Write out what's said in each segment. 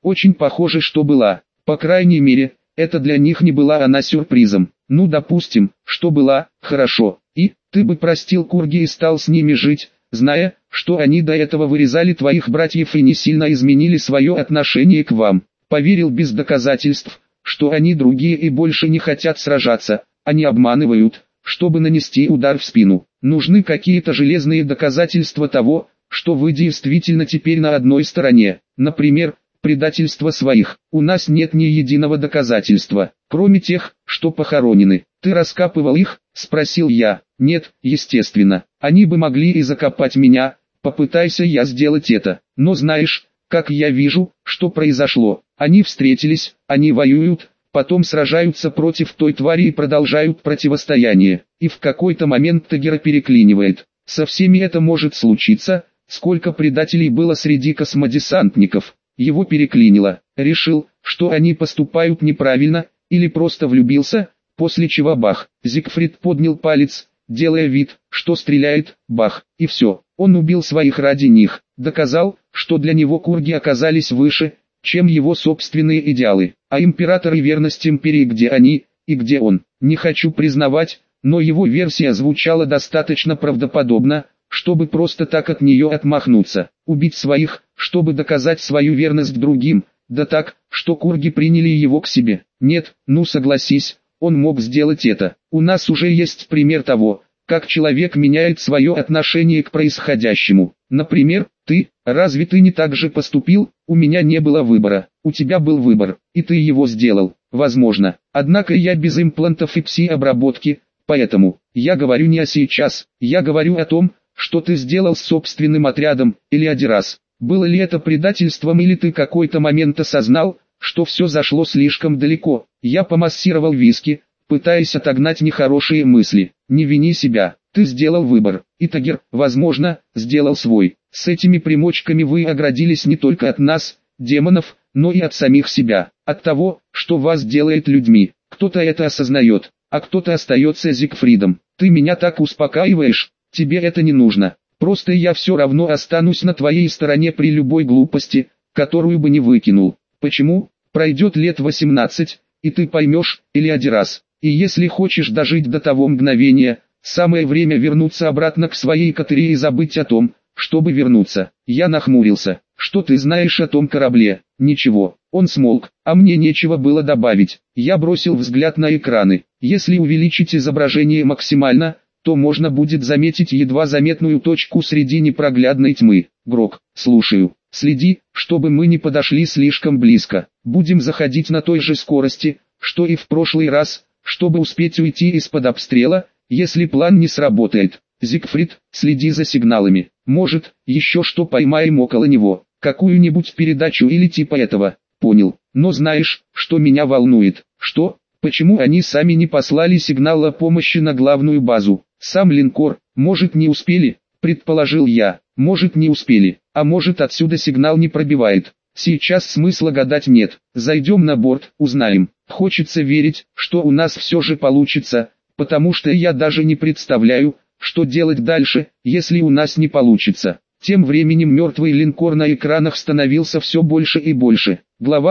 Очень похоже, что была. По крайней мере, это для них не была она сюрпризом. Ну допустим, что была, хорошо. И, ты бы простил Курги и стал с ними жить, зная, что они до этого вырезали твоих братьев и не сильно изменили свое отношение к вам. Поверил без доказательств, что они другие и больше не хотят сражаться, они обманывают, чтобы нанести удар в спину. Нужны какие-то железные доказательства того, что вы действительно теперь на одной стороне. Например, предательство своих. У нас нет ни единого доказательства, кроме тех, что похоронены. Ты раскапывал их? Спросил я. Нет, естественно. Они бы могли и закопать меня, попытайся я сделать это. Но знаешь, как я вижу, что произошло. Они встретились, они воюют, потом сражаются против той твари и продолжают противостояние. И в какой-то момент Тагира переклинивает. Со всеми это может случиться. Сколько предателей было среди космодесантников. Его переклинило. Решил, что они поступают неправильно, или просто влюбился, после чего бах. Зигфрид поднял палец, делая вид, что стреляет, бах, и все. Он убил своих ради них, доказал, что для него Курги оказались выше, чем его собственные идеалы. А император и верность империи, где они, и где он, не хочу признавать, но его версия звучала достаточно правдоподобно, чтобы просто так от нее отмахнуться, убить своих, чтобы доказать свою верность другим, да так, что Курги приняли его к себе. Нет, ну согласись, он мог сделать это. У нас уже есть пример того, как человек меняет свое отношение к происходящему. Например, ты, разве ты не так же поступил? У меня не было выбора, у тебя был выбор, и ты его сделал, возможно. Однако я без имплантов и пси-обработки, поэтому, я говорю не о сейчас, я говорю о том, что ты сделал с собственным отрядом, или Адирас. Было ли это предательством или ты какой-то момент осознал, что все зашло слишком далеко? Я помассировал виски, пытаясь отогнать нехорошие мысли. Не вини себя, ты сделал выбор, и Тагир, возможно, сделал свой. С этими примочками вы оградились не только от нас, демонов, но и от самих себя, от того, что вас делает людьми. Кто-то это осознает, а кто-то остается Зигфридом. Ты меня так успокаиваешь. Тебе это не нужно, просто я все равно останусь на твоей стороне при любой глупости, которую бы не выкинул. Почему? Пройдет лет 18, и ты поймешь, или один раз. И если хочешь дожить до того мгновения, самое время вернуться обратно к своей Катере и забыть о том, чтобы вернуться. Я нахмурился. Что ты знаешь о том корабле? Ничего. Он смолк, а мне нечего было добавить. Я бросил взгляд на экраны. Если увеличить изображение максимально, то можно будет заметить едва заметную точку среди непроглядной тьмы. Грок, слушаю. Следи, чтобы мы не подошли слишком близко. Будем заходить на той же скорости, что и в прошлый раз, чтобы успеть уйти из-под обстрела, если план не сработает. Зигфрид, следи за сигналами. Может, еще что поймаем около него. Какую-нибудь передачу или типа этого. Понял. Но знаешь, что меня волнует? Что? Почему они сами не послали сигнал о помощи на главную базу? Сам линкор, может не успели, предположил я, может не успели, а может отсюда сигнал не пробивает. Сейчас смысла гадать нет, зайдем на борт, узнаем. Хочется верить, что у нас все же получится, потому что я даже не представляю, что делать дальше, если у нас не получится. Тем временем мертвый линкор на экранах становился все больше и больше. Глава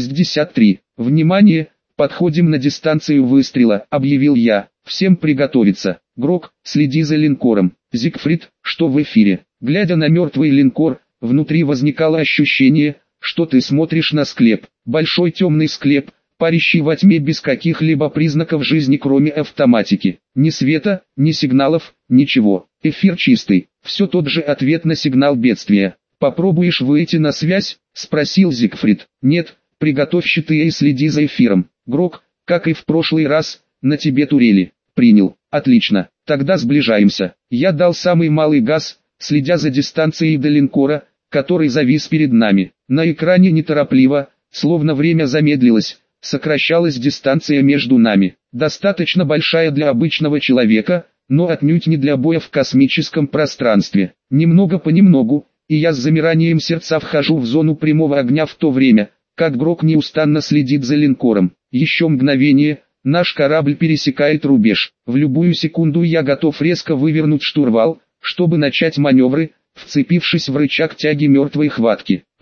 163. Внимание! «Подходим на дистанцию выстрела», — объявил я. «Всем приготовиться. Грок, следи за линкором. Зигфрид, что в эфире?» Глядя на мертвый линкор, внутри возникало ощущение, что ты смотришь на склеп. Большой темный склеп, парящий во тьме без каких-либо признаков жизни кроме автоматики. Ни света, ни сигналов, ничего. Эфир чистый. Все тот же ответ на сигнал бедствия. «Попробуешь выйти на связь?» — спросил Зигфрид. «Нет, приготовь щиты и следи за эфиром. Грок, как и в прошлый раз, на тебе турели». «Принял. Отлично. Тогда сближаемся». Я дал самый малый газ, следя за дистанцией до линкора, который завис перед нами. На экране неторопливо, словно время замедлилось, сокращалась дистанция между нами. Достаточно большая для обычного человека, но отнюдь не для боя в космическом пространстве. Немного понемногу, и я с замиранием сердца вхожу в зону прямого огня в то время, как Грок неустанно следит за линкором. Еще мгновение, наш корабль пересекает рубеж. В любую секунду я готов резко вывернуть штурвал, чтобы начать маневры, вцепившись в рычаг тяги мертвой хватки. Жду,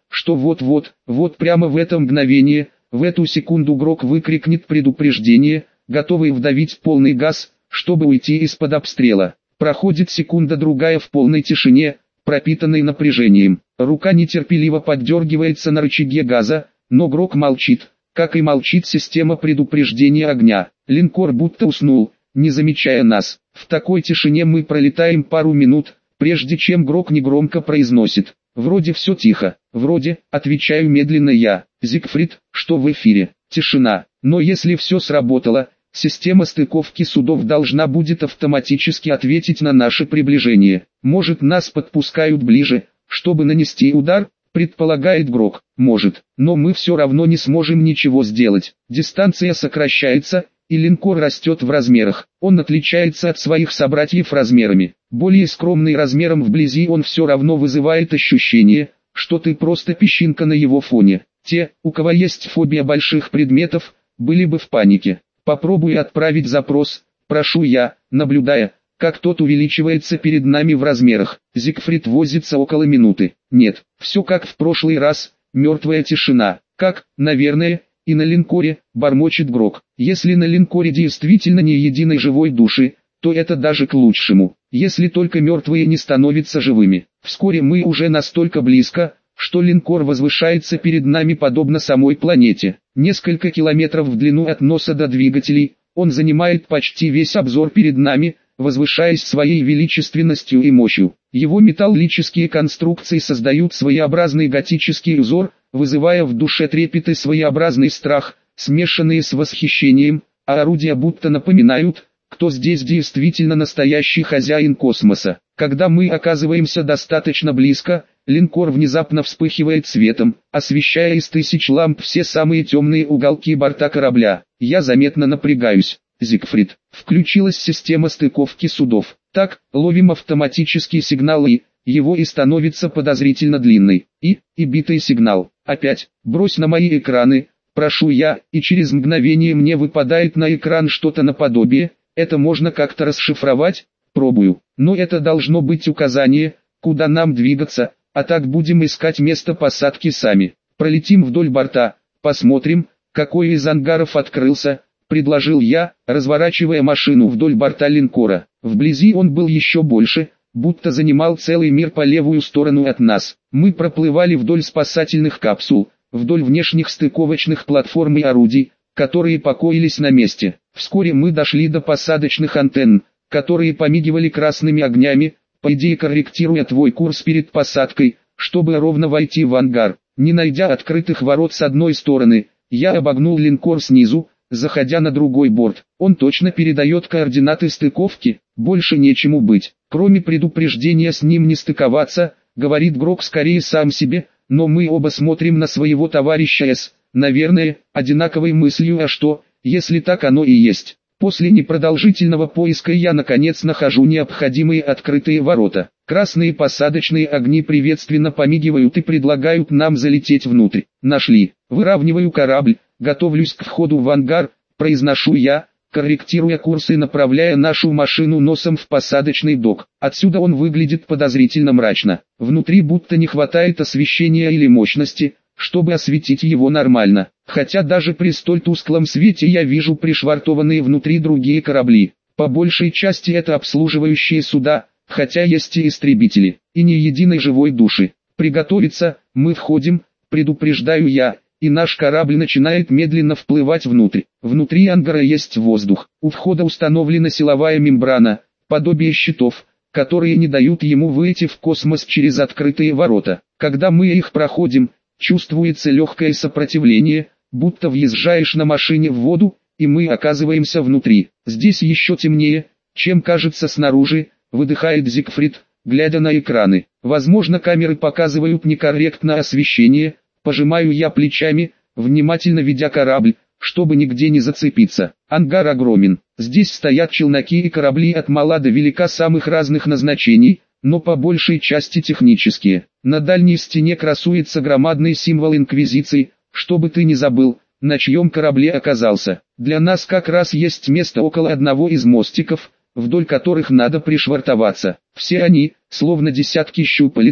что вот прямо в это мгновение, в эту секунду Грок выкрикнет предупреждение, готовый вдавить полный газ, чтобы уйти из-под обстрела. Проходит секунда-другая в полной тишине, пропитанной напряжением. Рука нетерпеливо поддергивается на рычаге газа, но Грок молчит, как и молчит система предупреждения огня. Линкор будто уснул, не замечая нас. В такой тишине мы пролетаем пару минут, прежде чем Грок негромко произносит: «Вроде все тихо». «Вроде», отвечаю медленно я. «Зигфрид, что в эфире?» Тишина. Но если все сработало, система стыковки судов должна будет автоматически ответить на наше приближение. Может, нас подпускают ближе, чтобы нанести удар, предполагает Грок. Может, но мы все равно не сможем ничего сделать. Дистанция сокращается, и линкор растет в размерах. Он отличается от своих собратьев размерами. Более скромный размером вблизи, он все равно вызывает ощущение, что ты просто песчинка на его фоне. Те, у кого есть фобия больших предметов, были бы в панике. Попробуй отправить запрос, прошу я, наблюдая, как тот увеличивается перед нами в размерах. Зигфрид возится около минуты. Нет, все как в прошлый раз, мертвая тишина. Как, наверное, и на линкоре, бормочет Грок. Если на линкоре действительно ни единой живой души, то это даже к лучшему. Если только мертвые не становятся живыми. Вскоре мы уже настолько близко, что линкор возвышается перед нами подобно самой планете. Несколько километров в длину от носа до двигателей, он занимает почти весь обзор перед нами, возвышаясь своей величественностью и мощью. Его металлические конструкции создают своеобразный готический узор, вызывая в душе трепет и своеобразный страх, смешанные с восхищением, а орудия будто напоминают, кто здесь действительно настоящий хозяин космоса. Когда мы оказываемся достаточно близко, линкор внезапно вспыхивает светом, освещая из тысяч ламп все самые темные уголки борта корабля. Я заметно напрягаюсь. Зигфрид, включилась система стыковки судов. Так, ловим автоматический сигнал его и становится подозрительно длинный. И битый сигнал. Опять, брось на мои экраны, прошу я, и через мгновение мне выпадает на экран что-то наподобие. Это можно как-то расшифровать? Пробую. Но это должно быть указание, куда нам двигаться, а так будем искать место посадки сами. Пролетим вдоль борта, посмотрим, какой из ангаров открылся, предложил я, разворачивая машину вдоль борта линкора. Вблизи он был еще больше, будто занимал целый мир по левую сторону от нас. Мы проплывали вдоль спасательных капсул, вдоль внешних стыковочных платформ и орудий, которые покоились на месте. Вскоре мы дошли до посадочных антенн, которые помигивали красными огнями, по идее корректируя твой курс перед посадкой, чтобы ровно войти в ангар. Не найдя открытых ворот с одной стороны, я обогнул линкор снизу, заходя на другой борт. Он точно передает координаты стыковки, больше нечему быть. Кроме предупреждения с ним не стыковаться, говорит Грок скорее сам себе, но мы оба смотрим на своего товарища С, наверное, одинаковой мыслью, а что, если так оно и есть. После непродолжительного поиска я наконец нахожу необходимые открытые ворота. Красные посадочные огни приветственно помигивают и предлагают нам залететь внутрь. Нашли. Выравниваю корабль, готовлюсь к входу в ангар, произношу я, корректируя курс и направляя нашу машину носом в посадочный док. Отсюда он выглядит подозрительно мрачно. Внутри будто не хватает освещения или мощности, чтобы осветить его нормально. Хотя даже при столь тусклом свете я вижу пришвартованные внутри другие корабли. По большей части это обслуживающие суда, хотя есть и истребители, и ни единой живой души. Приготовиться, мы входим, предупреждаю я, и наш корабль начинает медленно вплывать внутрь. Внутри ангара есть воздух. У входа установлена силовая мембрана, подобие щитов, которые не дают ему выйти в космос через открытые ворота. Когда мы их проходим, чувствуется легкое сопротивление, будто въезжаешь на машине в воду, и мы оказываемся внутри. Здесь еще темнее, чем кажется снаружи, выдыхает Зигфрид, глядя на экраны. Возможно, камеры показывают некорректное освещение, пожимаю я плечами, внимательно ведя корабль, чтобы нигде не зацепиться. Ангар огромен. Здесь стоят челноки и корабли от мала до велика самых разных назначений, но по большей части технические. На дальней стене красуется громадный символ Инквизиции, чтобы ты не забыл, на чьем корабле оказался. Для нас как раз есть место около одного из мостиков, вдоль которых надо пришвартоваться. Все они, словно десятки щупалец,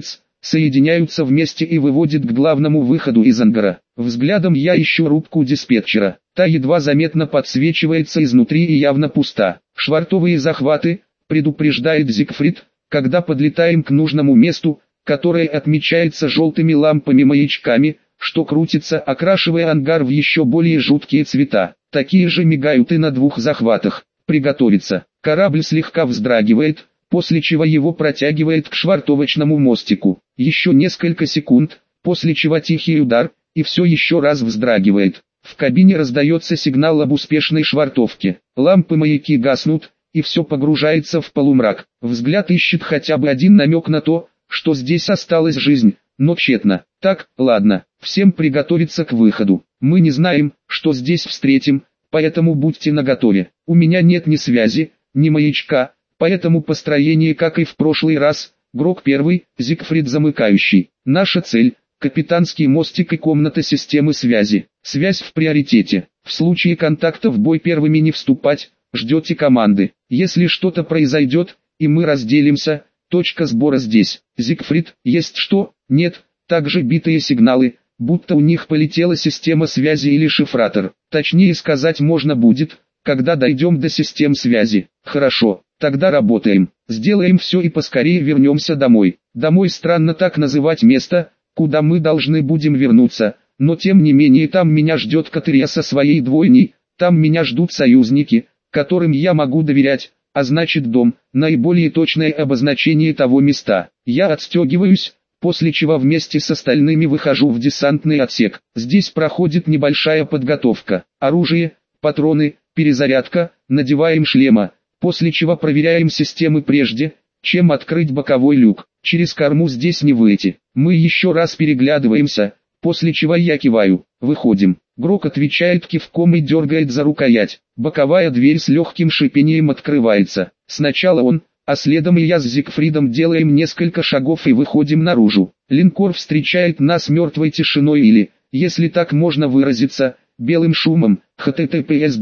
соединяются вместе и выводит к главному выходу из ангара. Взглядом я ищу рубку диспетчера. Та едва заметно подсвечивается изнутри и явно пуста. Швартовые захваты, предупреждает Зигфрид, когда подлетаем к нужному месту, которое отмечается желтыми лампами-маячками, что крутится, окрашивая ангар в еще более жуткие цвета. Такие же мигают и на двух захватах. Приготовиться. Корабль слегка вздрагивает, после чего его протягивает к швартовочному мостику. Еще несколько секунд, после чего тихий удар, и все еще раз вздрагивает. В кабине раздается сигнал об успешной швартовке. Лампы-маяки гаснут, и все погружается в полумрак. Взгляд ищет хотя бы один намек на то, что здесь осталась жизнь, но тщетно. Так, ладно, всем приготовиться к выходу. Мы не знаем, что здесь встретим, поэтому будьте наготове. У меня нет ни связи, ни маячка, поэтому построение, как и в прошлый раз, Грок первый, Зигфрид замыкающий. Наша цель – капитанский мостик и комната системы связи. Связь в приоритете. В случае контакта в бой первыми не вступать, ждете команды. Если что-то произойдет, и мы разделимся, точка сбора здесь. Зигфрид, есть что? Нет, также битые сигналы, будто у них полетела система связи или шифратор. Точнее сказать можно будет, когда дойдем до систем связи. Хорошо, тогда работаем. Сделаем все и поскорее вернемся домой. Домой странно так называть место, куда мы должны будем вернуться, но тем не менее там меня ждет Катерия со своей двойней, там меня ждут союзники, которым я могу доверять, а значит дом, наиболее точное обозначение того места. Я отстегиваюсь, после чего вместе с остальными выхожу в десантный отсек. Здесь проходит небольшая подготовка. Оружие, патроны, перезарядка, надеваем шлема, после чего проверяем системы прежде, чем открыть боковой люк. Через корму здесь не выйти. Мы еще раз переглядываемся, после чего я киваю. Выходим. Грок отвечает кивком и дергает за рукоять. Боковая дверь с легким шипением открывается. Сначала он, а следом и я с Зигфридом делаем несколько шагов и выходим наружу. Линкор встречает нас мертвой тишиной или, если так можно выразиться, белым шумом. https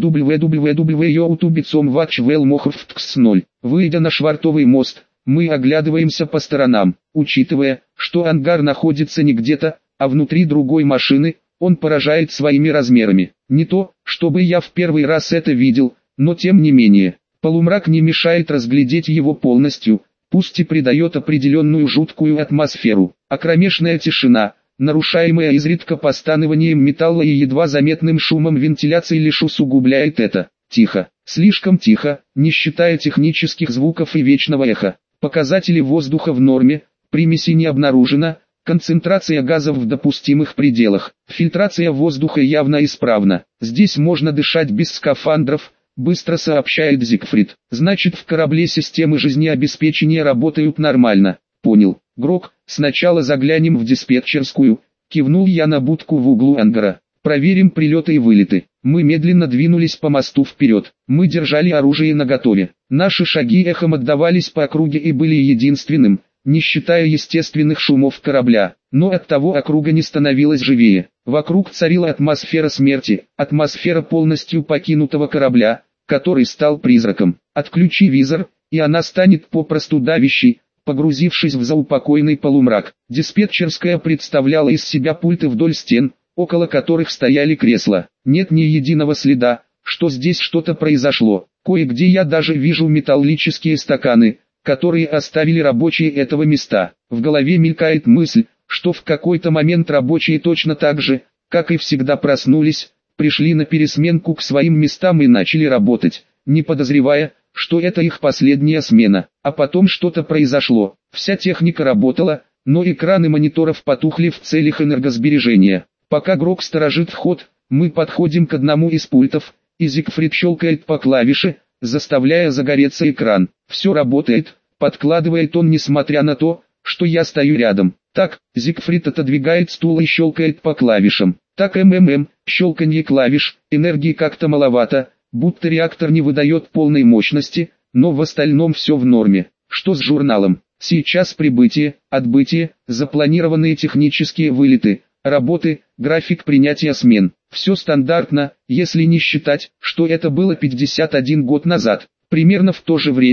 www.youtube.com/watchwellmohrftx0. Выйдя на швартовый мост, мы оглядываемся по сторонам. Учитывая, что ангар находится не где-то, а внутри другой машины, он поражает своими размерами. Не то, чтобы я в первый раз это видел, но тем не менее. Полумрак не мешает разглядеть его полностью, пусть и придает определенную жуткую атмосферу. А кромешная тишина, нарушаемая изредка постаныванием металла и едва заметным шумом вентиляции, лишь усугубляет это. Тихо, слишком тихо, не считая технических звуков и вечного эха. Показатели воздуха в норме, примеси не обнаружено, концентрация газов в допустимых пределах. Фильтрация воздуха явно исправна. Здесь можно дышать без скафандров, быстро сообщает Зигфрид. Значит, в корабле системы жизнеобеспечения работают нормально. Понял. Грок, сначала заглянем в диспетчерскую. Кивнул я на будку в углу ангара. Проверим прилеты и вылеты. Мы медленно двинулись по мосту вперед. Мы держали оружие наготове. Наши шаги эхом отдавались по округе и были единственным, не считая естественных шумов корабля. Но оттого округа не становилась живее. Вокруг царила атмосфера смерти, атмосфера полностью покинутого корабля, который стал призраком. Отключи визор, и она станет попросту давящей, погрузившись в заупокойный полумрак. Диспетчерская представляла из себя пульты вдоль стен, около которых стояли кресла. Нет ни единого следа, что здесь что-то произошло. Кое-где я даже вижу металлические стаканы, которые оставили рабочие этого места. В голове мелькает мысль, что в какой-то момент рабочие точно так же, как и всегда, проснулись, пришли на пересменку к своим местам и начали работать, не подозревая, что это их последняя смена. А потом что-то произошло. Вся техника работала, но экраны мониторов потухли в целях энергосбережения. Пока Грок сторожит вход, мы подходим к одному из пультов, и Зигфрид щелкает по клавише, заставляя загореться экран. Все работает, подкладывает он, несмотря на то, что я стою рядом. Так, Зигфрид отодвигает стул и щелкает по клавишам. Так, щелканье клавиш, энергии как-то маловато, будто реактор не выдает полной мощности, но в остальном все в норме. Что с журналом? Сейчас прибытие, отбытие, запланированные технические вылеты, работы, график принятия смен. Все стандартно, если не считать, что это было 51 год назад. Примерно в то же время,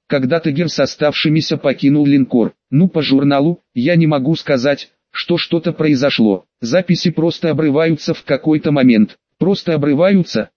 когда Тегер с оставшимися покинул линкор. Ну, по журналу, я не могу сказать, что что-то произошло. Записи просто обрываются в какой-то момент. Просто обрываются,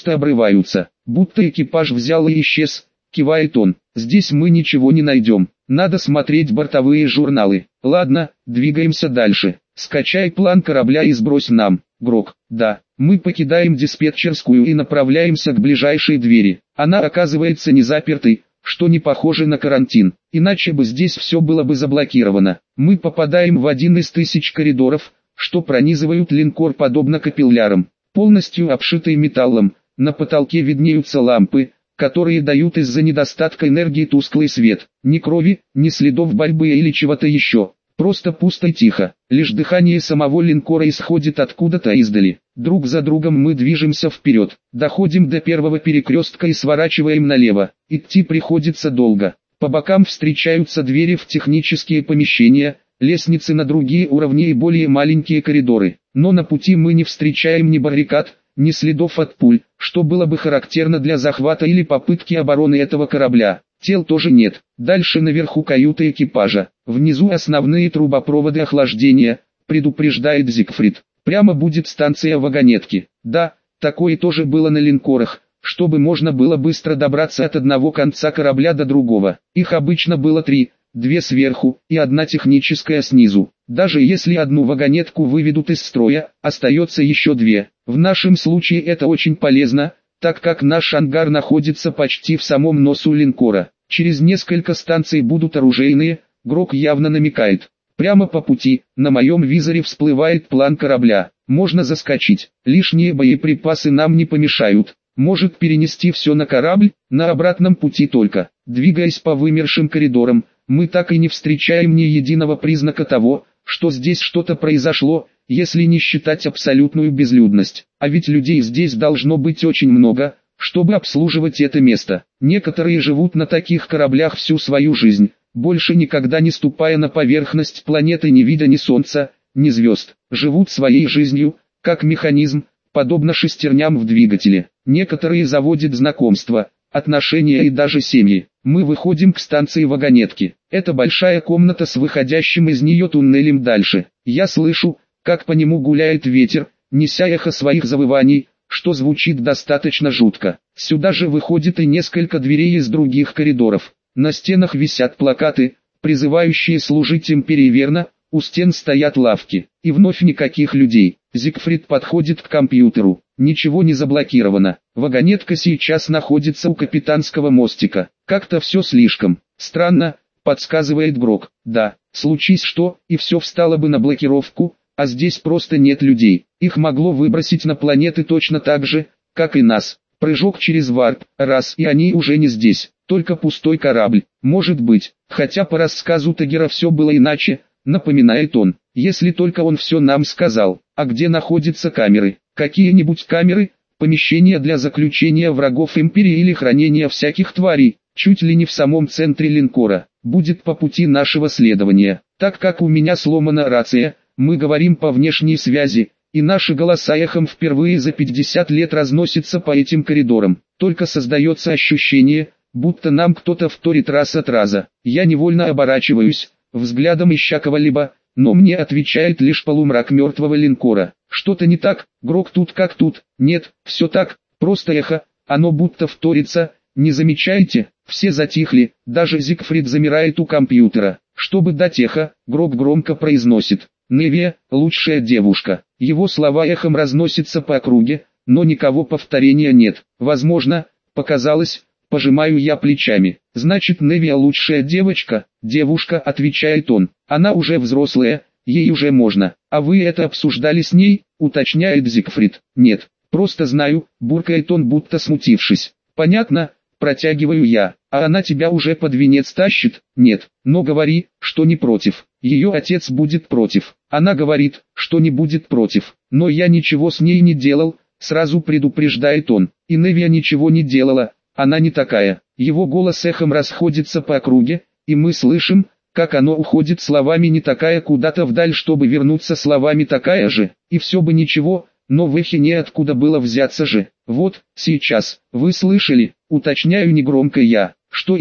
будто экипаж взял и исчез, кивает он. Здесь мы ничего не найдем. Надо смотреть бортовые журналы. Ладно, двигаемся дальше. Скачай план корабля и сбрось нам. Грок. Да. Мы покидаем диспетчерскую и направляемся к ближайшей двери. Она оказывается не запертой, что не похоже на карантин. Иначе бы здесь все было бы заблокировано. Мы попадаем в один из тысяч коридоров, что пронизывают линкор подобно капиллярам. Полностью обшитый металлом, на потолке виднеются лампы, которые дают из-за недостатка энергии тусклый свет. Ни крови, ни следов борьбы или чего-то еще. Просто пусто и тихо. Лишь дыхание самого линкора исходит откуда-то издали. Друг за другом мы движемся вперед. Доходим до первого перекрестка и сворачиваем налево. Идти приходится долго. По бокам встречаются двери в технические помещения, лестницы на другие уровни и более маленькие коридоры. Но на пути мы не встречаем ни баррикад, ни следов от пуль, что было бы характерно для захвата или попытки обороны этого корабля. Тел тоже нет. Дальше наверху каюта экипажа. Внизу основные трубопроводы охлаждения, предупреждает Зигфрид. Прямо будет станция вагонетки. Да, такое тоже было на линкорах, чтобы можно было быстро добраться от одного конца корабля до другого. Их обычно было 3, 2 сверху и 1 техническая снизу. Даже если одну вагонетку выведут из строя, остается еще 2. В нашем случае это очень полезно, так как наш ангар находится почти в самом носу линкора. Через несколько станций будут оружейные, Грок явно намекает. Прямо по пути, на моем визоре всплывает план корабля. Можно заскочить, лишние боеприпасы нам не помешают. Может перенести все на корабль, на обратном пути только. Двигаясь по вымершим коридорам, мы так и не встречаем ни единого признака того, что здесь что-то произошло, если не считать абсолютную безлюдность. А ведь людей здесь должно быть очень много, чтобы обслуживать это место. Некоторые живут на таких кораблях всю свою жизнь, больше никогда не ступая на поверхность планеты, не видя ни солнца, ни звезд. Живут своей жизнью, как механизм, подобно шестерням в двигателе. Некоторые заводят знакомства, отношения и даже семьи. Мы выходим к станции вагонетки. Это большая комната с выходящим из нее туннелем дальше. Я слышу, как по нему гуляет ветер, неся эхо своих завываний, что звучит достаточно жутко. Сюда же выходит и несколько дверей из других коридоров. На стенах висят плакаты, призывающие служить империи верно, у стен стоят лавки. И вновь никаких людей. Зигфрид подходит к компьютеру. Ничего не заблокировано. Вагонетка сейчас находится у капитанского мостика. Как-то все слишком странно, подсказывает Грок. Да, случись что, и все встало бы на блокировку, а здесь просто нет людей. Их могло выбросить на планеты точно так же, как и нас. Прыжок через варп, раз, и они уже не здесь. Только пустой корабль. Может быть, хотя по рассказу Тегера все было иначе, напоминает он. Если только он все нам сказал. А где находятся камеры? Какие-нибудь камеры? Помещения для заключения врагов империи или хранения всяких тварей? Чуть ли не в самом центре линкора. Будет по пути нашего следования. Так как у меня сломана рация, мы говорим по внешней связи, и наши голоса эхом впервые за 50 лет разносятся по этим коридорам. Только создается ощущение, будто нам кто-то вторит раз от раза. Я невольно оборачиваюсь, взглядом ища кого-либо, но мне отвечает лишь полумрак мертвого линкора. Что-то не так, Грок тут как тут. Нет, все так, просто эхо, оно будто вторится. Не замечаете? Все затихли, даже Зигфрид замирает у компьютера. Чтобы дать эхо, Грок громко произносит: «Невия, лучшая девушка». Его слова эхом разносятся по округе, но никого повторения нет. Возможно, показалось, пожимаю я плечами. Значит, Невия лучшая девочка? Девушка, отвечает он. Она уже взрослая, ей уже можно. А вы это обсуждали с ней? Уточняет Зигфрид. Нет, просто знаю, буркает он, будто смутившись. Понятно, протягиваю я. А она тебя уже под венец тащит? Нет, но говори, что не против. Ее отец будет против. Она говорит, что не будет против. Но я ничего с ней не делал, сразу предупреждает он. И Невия ничего не делала, она не такая. Его голос эхом расходится по округе, и мы слышим, как оно уходит словами «не такая» куда-то вдаль, чтобы вернуться словами «такая же». И все бы ничего, но в эхе неоткуда было взяться же. Вот, сейчас, вы слышали, уточняю негромко я. Что именно?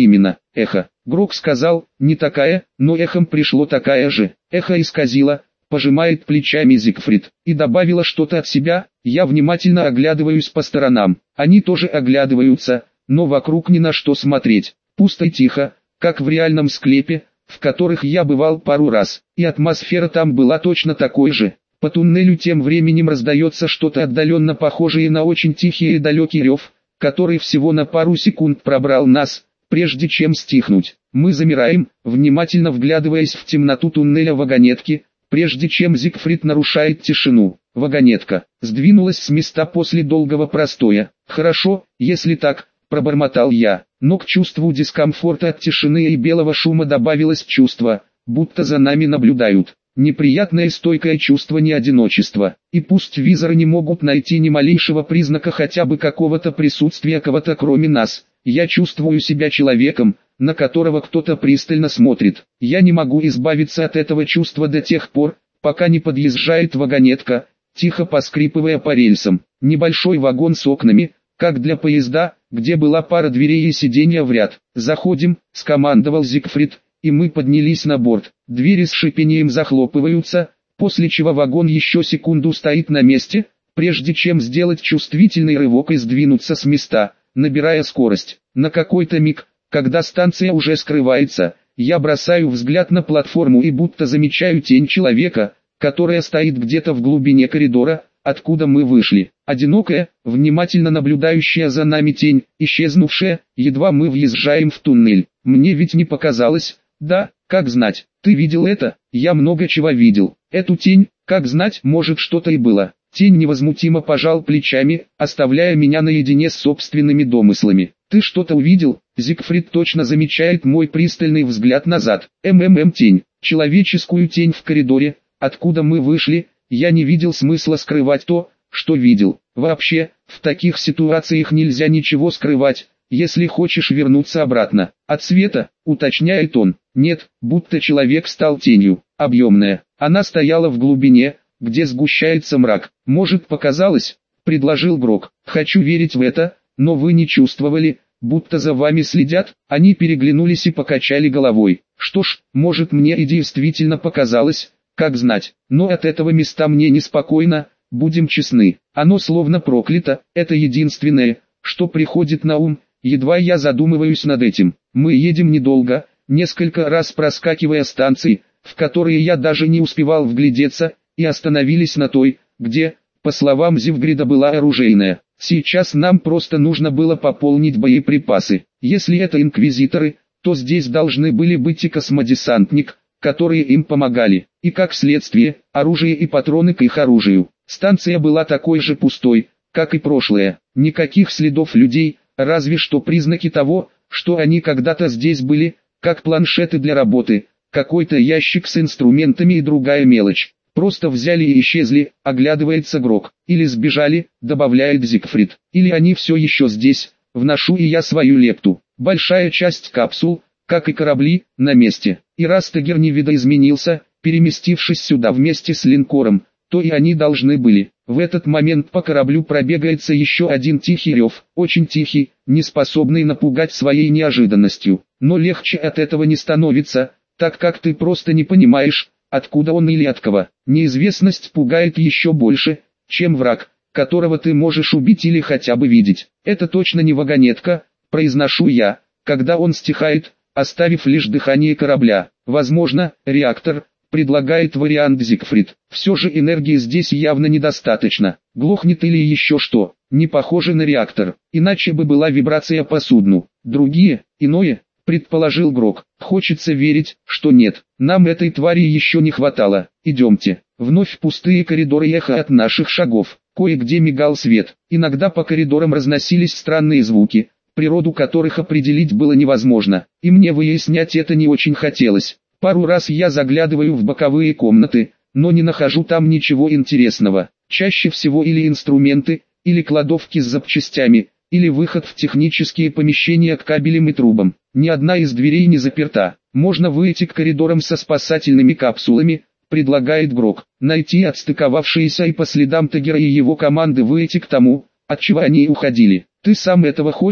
Эхо. Грок сказал, не такая, но эхом пришло такая же. Эхо исказило, пожимает плечами Зигфрид, и добавила что-то от себя. Я внимательно оглядываюсь по сторонам. Они тоже оглядываются, но вокруг ни на что смотреть. Пусто и тихо, как в реальном склепе, в которых я бывал пару раз, и атмосфера там была точно такой же. По туннелю тем временем раздается что-то отдаленно похожее на очень тихий и далекий рев, который всего на пару секунд пробрал нас, прежде чем стихнуть. Мы замираем, внимательно вглядываясь в темноту туннеля вагонетки, прежде чем Зигфрид нарушает тишину. Вагонетка сдвинулась с места после долгого простоя. «Хорошо, если так», — пробормотал я, но к чувству дискомфорта от тишины и белого шума добавилось чувство, будто за нами наблюдают. Неприятное стойкое чувство неодиночества, и пусть визоры не могут найти ни малейшего признака хотя бы какого-то присутствия кого-то кроме нас, я чувствую себя человеком, на которого кто-то пристально смотрит. Я не могу избавиться от этого чувства до тех пор, пока не подъезжает вагонетка, тихо поскрипывая по рельсам. Небольшой вагон с окнами, как для поезда, где была пара дверей и сиденья в ряд. «Заходим», — скомандовал Зигфрид, и мы поднялись на борт. Двери с шипением захлопываются, после чего вагон еще секунду стоит на месте, прежде чем сделать чувствительный рывок и сдвинуться с места, набирая скорость. На какой-то миг, когда станция уже скрывается, я бросаю взгляд на платформу и будто замечаю тень человека, которая стоит где-то в глубине коридора, откуда мы вышли. Одинокая, внимательно наблюдающая за нами тень, исчезнувшая, едва мы въезжаем в туннель. Мне ведь не показалось. Да, как знать, ты видел это? Я много чего видел. Эту тень, как знать, может что-то и было. Тень невозмутимо пожал плечами, оставляя меня наедине с собственными домыслами. Ты что-то увидел? Зигфрид точно замечает мой пристальный взгляд назад. Тень. Человеческую тень в коридоре, откуда мы вышли. Я не видел смысла скрывать то, что видел. Вообще, в таких ситуациях нельзя ничего скрывать, если хочешь вернуться обратно. От света, уточняет он. Нет, будто человек стал тенью, объемная. Она стояла в глубине, где сгущается мрак. Может, показалось? Предложил Грок. Хочу верить в это, но вы не чувствовали, будто за вами следят? Они переглянулись и покачали головой. Что ж, может, мне и действительно показалось, как знать, но от этого места мне неспокойно, будем честны. Оно словно проклято, это единственное, что приходит на ум, едва я задумываюсь над этим. Мы едем недолго, несколько раз проскакивая станции, в которые я даже не успевал вглядеться, и остановились на той, где, по словам Зигфрида, была оружейная. Сейчас нам просто нужно было пополнить боеприпасы. Если это инквизиторы, то здесь должны были быть и космодесантник, которые им помогали, и как следствие, оружие и патроны к их оружию. Станция была такой же пустой, как и прошлая. Никаких следов людей, разве что признаки того, что они когда-то здесь были, как планшеты для работы, какой-то ящик с инструментами и другая мелочь. Просто взяли и исчезли, оглядывается Грок. Или сбежали, добавляет Зигфрид. Или они все еще здесь, вношу и я свою лепту. Большая часть капсул, как и корабли, на месте. И раз Тегер не видоизменился, переместившись сюда вместе с линкором, то и они должны были. В этот момент по кораблю пробегается еще один тихий рев, очень тихий, не способный напугать своей неожиданностью. Но легче от этого не становится, так как ты просто не понимаешь, откуда он или от кого. Неизвестность пугает еще больше, чем враг, которого ты можешь убить или хотя бы видеть. Это точно не вагонетка, произношу я, когда он стихает, оставив лишь дыхание корабля. Возможно, реактор, предлагает вариант Зигфрид. Все же энергии здесь явно недостаточно. Глохнет или еще что. Не похоже на реактор, иначе бы была вибрация по судну. Другие, иное, предположил Грок. Хочется верить, что нет. Нам этой твари еще не хватало. Идемте. Вновь пустые коридоры и эхо от наших шагов. Кое-где мигал свет. Иногда по коридорам разносились странные звуки, природу которых определить было невозможно. И мне выяснять это не очень хотелось. Пару раз я заглядываю в боковые комнаты, но не нахожу там ничего интересного. Чаще всего или инструменты, или кладовки с запчастями, или выход в технические помещения к кабелям и трубам. Ни одна из дверей не заперта. Можно выйти к коридорам со спасательными капсулами, предлагает Грок. Найти отстыковавшиеся и по следам Тегера и его команды выйти к тому, от чего они уходили. Ты сам этого хочешь?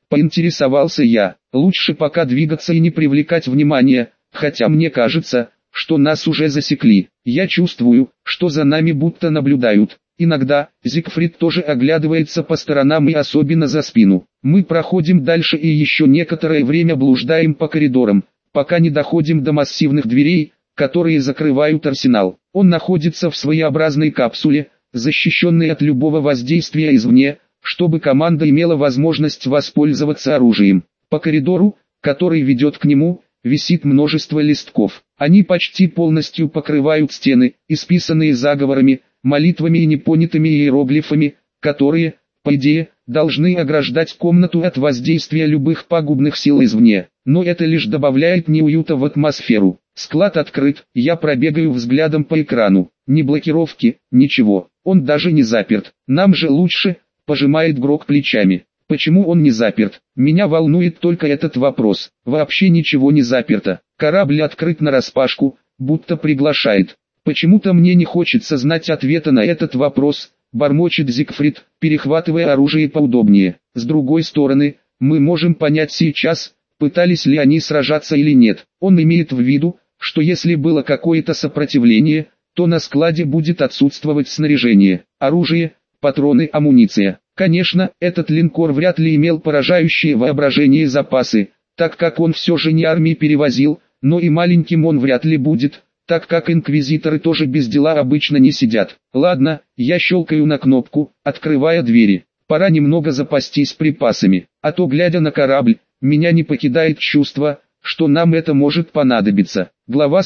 Поинтересовался я. Лучше пока двигаться и не привлекать внимания, хотя мне кажется, что нас уже засекли. Я чувствую, что за нами будто наблюдают. Иногда Зигфрид тоже оглядывается по сторонам и особенно за спину. Мы проходим дальше и еще некоторое время блуждаем по коридорам, пока не доходим до массивных дверей, которые закрывают арсенал. Он находится в своеобразной капсуле, защищенной от любого воздействия извне, чтобы команда имела возможность воспользоваться оружием. По коридору, который ведет к нему, висит множество листков. Они почти полностью покрывают стены, исписанные заговорами, молитвами и непонятыми иероглифами, которые, по идее, должны ограждать комнату от воздействия любых пагубных сил извне. Но это лишь добавляет неуюта в атмосферу. Склад открыт, я пробегаю взглядом по экрану. Ни блокировки, ничего. Он даже не заперт. Нам же лучше, пожимает Грок плечами. Почему он не заперт? Меня волнует только этот вопрос. Вообще ничего не заперто. Корабль открыт нараспашку, будто приглашает. Почему-то мне не хочется знать ответа на этот вопрос, бормочет Зигфрид, перехватывая оружие поудобнее. С другой стороны, мы можем понять сейчас, пытались ли они сражаться или нет. Он имеет в виду, что если было какое-то сопротивление, то на складе будет отсутствовать снаряжение, оружие, патроны, амуниция. Конечно, этот линкор вряд ли имел поражающие воображение запасы, так как он все же не армии перевозил, но и маленьким он вряд ли будет, так как инквизиторы тоже без дела обычно не сидят. Ладно, я щелкаю на кнопку, открывая двери. Пора немного запастись припасами, а то, глядя на корабль, меня не покидает чувство, что нам это может понадобиться. Глава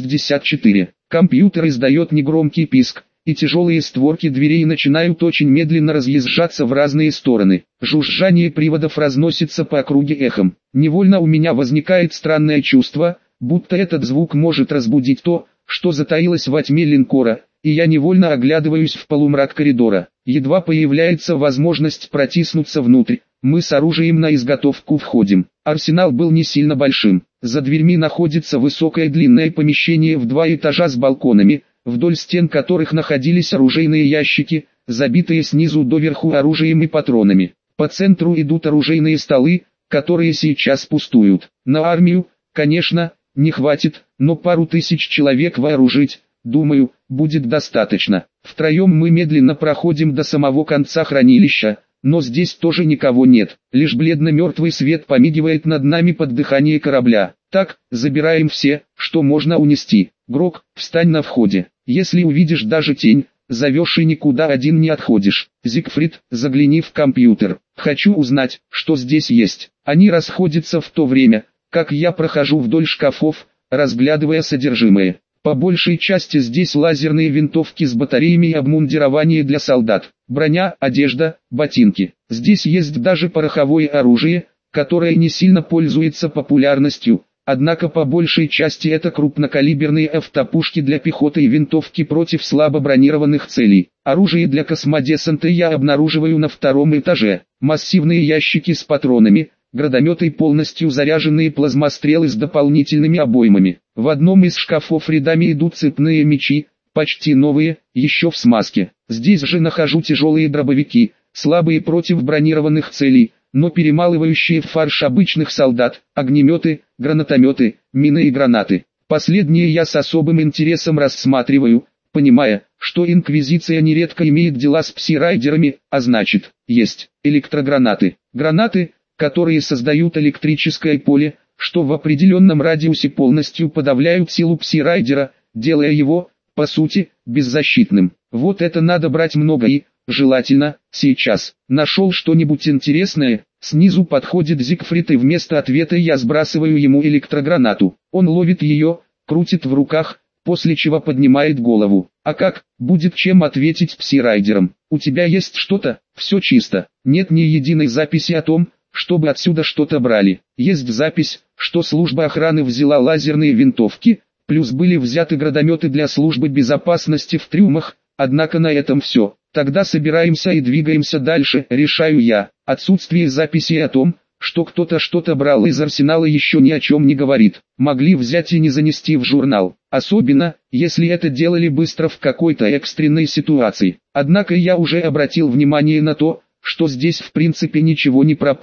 164. Компьютер издает негромкий писк, и тяжелые створки дверей начинают очень медленно разъезжаться в разные стороны. Жужжание приводов разносится по округе эхом. Невольно у меня возникает странное чувство, будто этот звук может разбудить то, что затаилось во тьме линкора, и я невольно оглядываюсь в полумрак коридора. Едва появляется возможность протиснуться внутрь, мы с оружием на изготовку входим. Арсенал был не сильно большим. За дверьми находится высокое длинное помещение в 2 этажа с балконами, вдоль стен которых находились оружейные ящики, забитые снизу доверху оружием и патронами. По центру идут оружейные столы, которые сейчас пустуют. На армию, конечно, не хватит, но пару тысяч человек вооружить, думаю, будет достаточно. Втроем мы медленно проходим до самого конца хранилища, но здесь тоже никого нет. Лишь бледно-мертвый свет помигивает над нами под дыхание корабля. Так, забираем все, что можно унести. Грок, встань на входе. Если увидишь даже тень, зовешь и никуда один не отходишь. Зигфрид, загляни в компьютер. Хочу узнать, что здесь есть. Они расходятся в то время, как я прохожу вдоль шкафов, разглядывая содержимое. По большей части здесь лазерные винтовки с батареями и обмундирование для солдат, броня, одежда, ботинки. Здесь есть даже пороховое оружие, которое не сильно пользуется популярностью, однако по большей части это крупнокалиберные автопушки для пехоты и винтовки против слабо бронированных целей. Оружие для космодесанта я обнаруживаю на 2-м этаже. Массивные ящики с патронами, гранатометы, полностью заряженные плазмострелы с дополнительными обоймами. В одном из шкафов рядами идут цепные мечи, почти новые, еще в смазке. Здесь же нахожу тяжелые дробовики, слабые против бронированных целей, но перемалывающие в фарш обычных солдат, огнеметы, гранатометы, мины и гранаты. Последние я с особым интересом рассматриваю, понимая, что инквизиция нередко имеет дела с пси-райдерами, а значит, есть электрогранаты. Гранаты, которые создают электрическое поле, что в определенном радиусе полностью подавляют силу пси-райдера, делая его, по сути, беззащитным. Вот это надо брать много и, желательно, сейчас. Нашел что-нибудь интересное? Снизу подходит Зигфрид, и вместо ответа я сбрасываю ему электрогранату. Он ловит ее, крутит в руках, после чего поднимает голову. А как, будет чем ответить пси-райдерам? У тебя есть что-то? Все чисто. Нет ни единой записи о том, чтобы отсюда что-то брали. Есть запись, что служба охраны взяла лазерные винтовки, плюс были взяты гранатометы для службы безопасности в трюмах, однако на этом все. Тогда собираемся и двигаемся дальше, решаю я. Отсутствие записи о том, что кто-то что-то брал из арсенала, еще ни о чем не говорит. Могли взять и не занести в журнал. Особенно, если это делали быстро в какой-то экстренной ситуации. Однако я уже обратил внимание на то, что здесь в принципе ничего не пропало.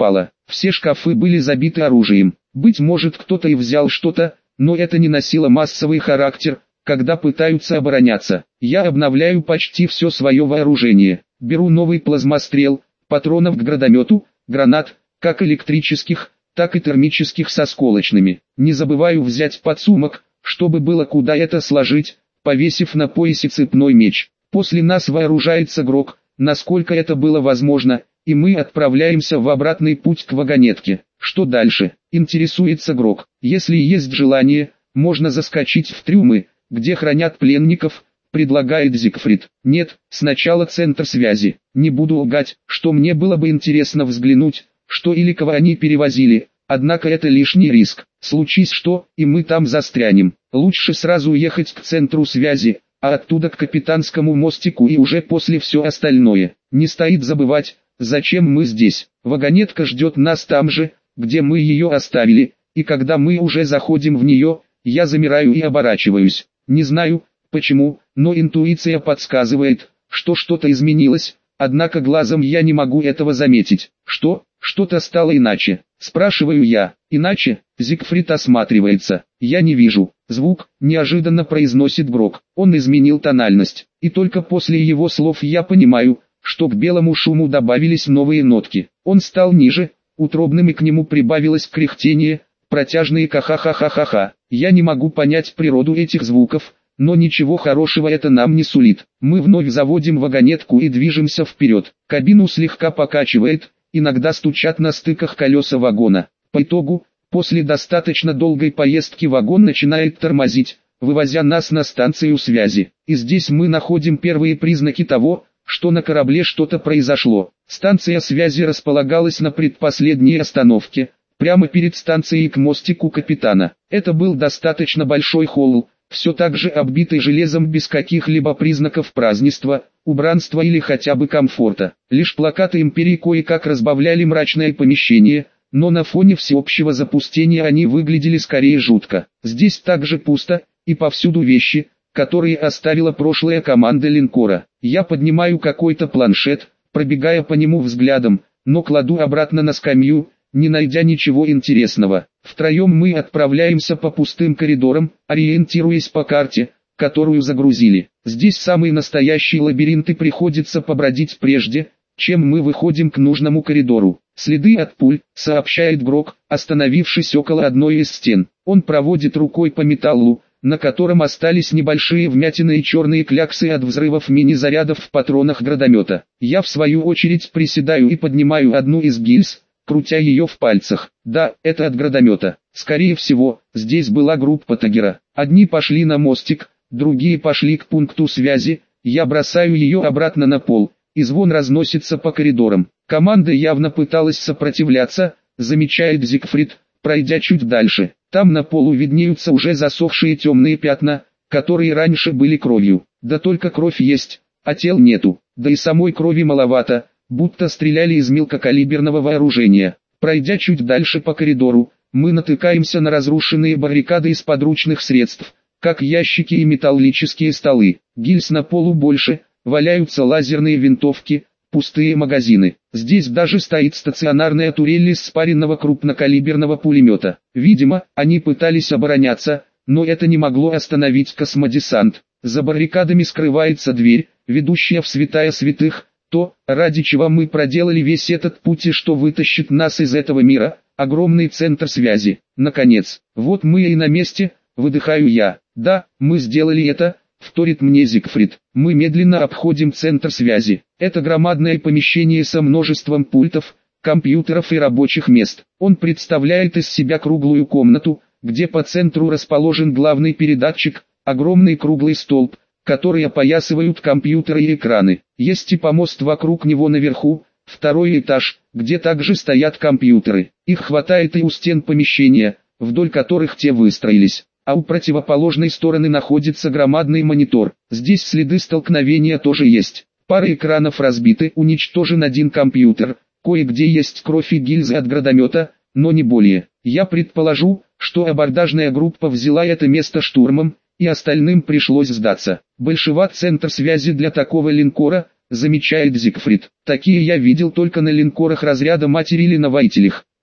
Все шкафы были забиты оружием. Быть может, кто-то и взял что-то, но это не носило массовый характер, когда пытаются обороняться. Я обновляю почти все свое вооружение. Беру новый плазмострел, патронов к гранатомету, гранат, как электрических, так и термических с осколочными. Не забываю взять подсумок, чтобы было куда это сложить, повесив на поясе цепной меч. После нас вооружается Грок, насколько это было возможно, и мы отправляемся в обратный путь к вагонетке. Что дальше? Интересуется Грок. Если есть желание, можно заскочить в трюмы, где хранят пленников, предлагает Зигфрид. Нет, сначала центр связи. Не буду лгать, что мне было бы интересно взглянуть, что или кого они перевозили, однако это лишний риск. Случись что, и мы там застрянем. Лучше сразу уехать к центру связи, а оттуда к капитанскому мостику и уже после все остальное. Не стоит забывать, зачем мы здесь. Вагонетка ждет нас там же, где мы ее оставили, и когда мы уже заходим в нее, я замираю и оборачиваюсь. Не знаю, почему, но интуиция подсказывает, что что-то изменилось, однако глазом я не могу этого заметить. Что-то стало иначе, спрашиваю я. Иначе? Зигфрид осматривается. Я не вижу. Звук, неожиданно произносит Грок. Он изменил тональность, и только после его слов я понимаю, что к белому шуму добавились новые нотки. Он стал ниже, утробным, и к нему прибавилось кряхтение, протяжные ха-ха-ха-ха-ха-ха. Я не могу понять природу этих звуков, но ничего хорошего это нам не сулит. Мы вновь заводим вагонетку и движемся вперед. Кабину слегка покачивает, иногда стучат на стыках колеса вагона. По итогу, после достаточно долгой поездки вагон начинает тормозить, вывозя нас на станцию связи. И здесь мы находим первые признаки того, что на корабле что-то произошло. Станция связи располагалась на предпоследней остановке, прямо перед станцией к мостику капитана. Это был достаточно большой холл, все так же оббитый железом без каких-либо признаков празднества, убранства или хотя бы комфорта. Лишь плакаты империи кое-как разбавляли мрачное помещение, но на фоне всеобщего запустения они выглядели скорее жутко. Здесь также пусто, и повсюду вещи, которые оставила прошлая команда линкора. Я поднимаю какой-то планшет, пробегая по нему взглядом, но кладу обратно на скамью, не найдя ничего интересного. Втроем мы отправляемся по пустым коридорам, ориентируясь по карте, которую загрузили. Здесь самый настоящий лабиринт, и приходится побродить прежде, чем мы выходим к нужному коридору. Следы от пуль, сообщает Грок, остановившись около одной из стен. Он проводит рукой по металлу, на котором остались небольшие вмятины и черные кляксы от взрывов мини-зарядов в патронах гранатомета. Я в свою очередь приседаю и поднимаю одну из гильз, крутя ее в пальцах. Да, это от гранатомета. Скорее всего, здесь была группа Тагера. Одни пошли на мостик, другие пошли к пункту связи. Я бросаю ее обратно на пол, и звон разносится по коридорам. Команда явно пыталась сопротивляться, замечает Зигфрид, пройдя чуть дальше. Там на полу виднеются уже засохшие темные пятна, которые раньше были кровью. Да только кровь есть, а тел нету. Да и самой крови маловато, будто стреляли из мелкокалиберного вооружения. Пройдя чуть дальше по коридору, мы натыкаемся на разрушенные баррикады из подручных средств, как ящики и металлические столы. Гильз на полу больше, валяются лазерные винтовки, пустые магазины. Здесь даже стоит стационарная турель из спаренного крупнокалиберного пулемета. Видимо, они пытались обороняться, но это не могло остановить космодесант. За баррикадами скрывается дверь, ведущая в святая святых, то, ради чего мы проделали весь этот путь и что вытащит нас из этого мира, огромный центр связи. Наконец, вот мы и на месте, выдыхаю я. Да, мы сделали это, вторит мне Зигфрид. Мы медленно обходим центр связи. Это громадное помещение со множеством пультов, компьютеров и рабочих мест. Он представляет из себя круглую комнату, где по центру расположен главный передатчик, огромный круглый столб, который опоясывают компьютеры и экраны. Есть и помост вокруг него наверху, второй этаж, где также стоят компьютеры. Их хватает и у стен помещения, вдоль которых те выстроились. А у противоположной стороны находится громадный монитор. Здесь следы столкновения тоже есть. Пара экранов разбиты, уничтожен один компьютер, кое-где есть кровь и гильзы от гранатомета, но не более. Я предположу, что абордажная группа взяла это место штурмом, и остальным пришлось сдаться. Большеват центр связи для такого линкора, замечает Зигфрид. Такие я видел только на линкорах разряда «Матерь» или на «Вайтелях».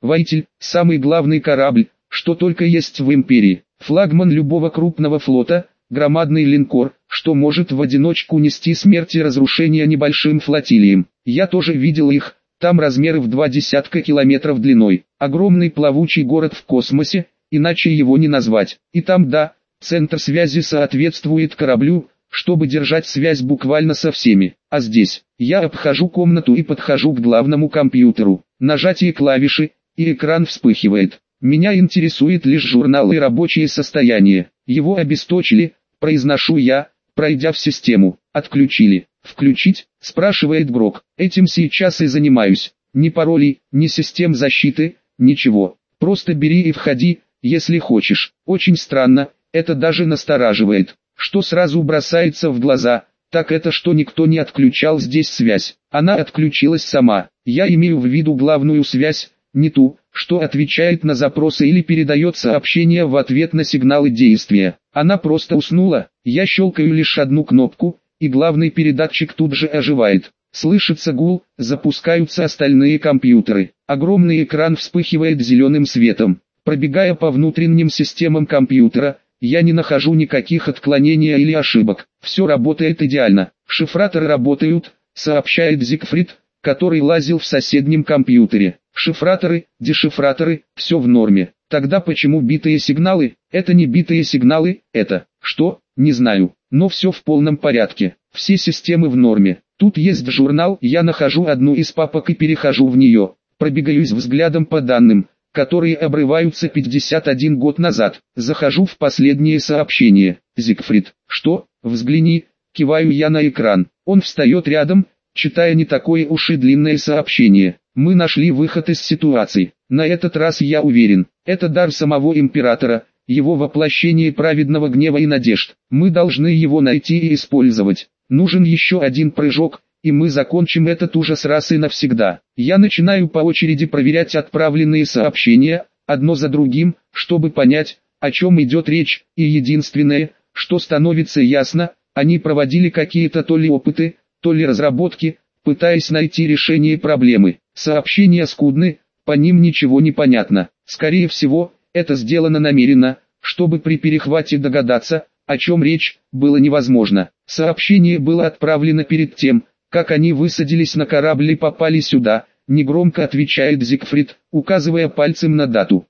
Воитель – самый главный корабль, что только есть в империи. Флагман любого крупного флота, громадный линкор, что может в одиночку нести смерть и разрушение небольшим флотилиям. Я тоже видел их, там размеры в 20 километров длиной. Огромный плавучий город в космосе, иначе его не назвать. И там да, центр связи соответствует кораблю, чтобы держать связь буквально со всеми. А здесь, я обхожу комнату и подхожу к главному компьютеру. Нажатие клавиши, и экран вспыхивает. Меня интересует лишь журнал и рабочее состояние. Его обесточили, произношу я, пройдя в систему. Отключили. «Включить?» – спрашивает Грок. «Этим сейчас и занимаюсь. Ни паролей, ни систем защиты, ничего. Просто бери и входи, если хочешь». Очень странно, это даже настораживает. Что сразу бросается в глаза, так это что никто не отключал здесь связь. Она отключилась сама. Я имею в виду главную связь, не ту, что отвечает на запросы или передает сообщения в ответ на сигналы действия. Она просто уснула. Я щелкаю лишь одну кнопку, и главный передатчик тут же оживает. Слышится гул, запускаются остальные компьютеры. Огромный экран вспыхивает зеленым светом. Пробегая по внутренним системам компьютера, я не нахожу никаких отклонений или ошибок. Все работает идеально. Шифраторы работают, сообщает Зигфрид, который лазил в соседнем компьютере. Шифраторы, дешифраторы, все в норме. Тогда почему битые сигналы? Это не битые сигналы, это, что, не знаю, но все в полном порядке. Все системы в норме. Тут есть журнал, я нахожу одну из папок и перехожу в нее. Пробегаюсь взглядом по данным, которые обрываются 51 год назад. Захожу в последние сообщения. Зигфрид, что? Взгляни, киваю я на экран. Он встает рядом, читая не такое уж и длинное сообщение. Мы нашли выход из ситуации. На этот раз я уверен, это дар самого императора, его воплощение праведного гнева и надежд. Мы должны его найти и использовать. Нужен еще один прыжок, и мы закончим этот ужас раз и навсегда. Я начинаю по очереди проверять отправленные сообщения, одно за другим, чтобы понять, о чем идет речь, и единственное, что становится ясно, они проводили какие-то то ли опыты, то ли разработки, пытаясь найти решение проблемы. Сообщения скудны, по ним ничего не понятно. Скорее всего, это сделано намеренно, чтобы при перехвате догадаться, о чем речь, было невозможно. Сообщение было отправлено перед тем, как они высадились на корабль и попали сюда, негромко отвечает Зигфрид, указывая пальцем на дату.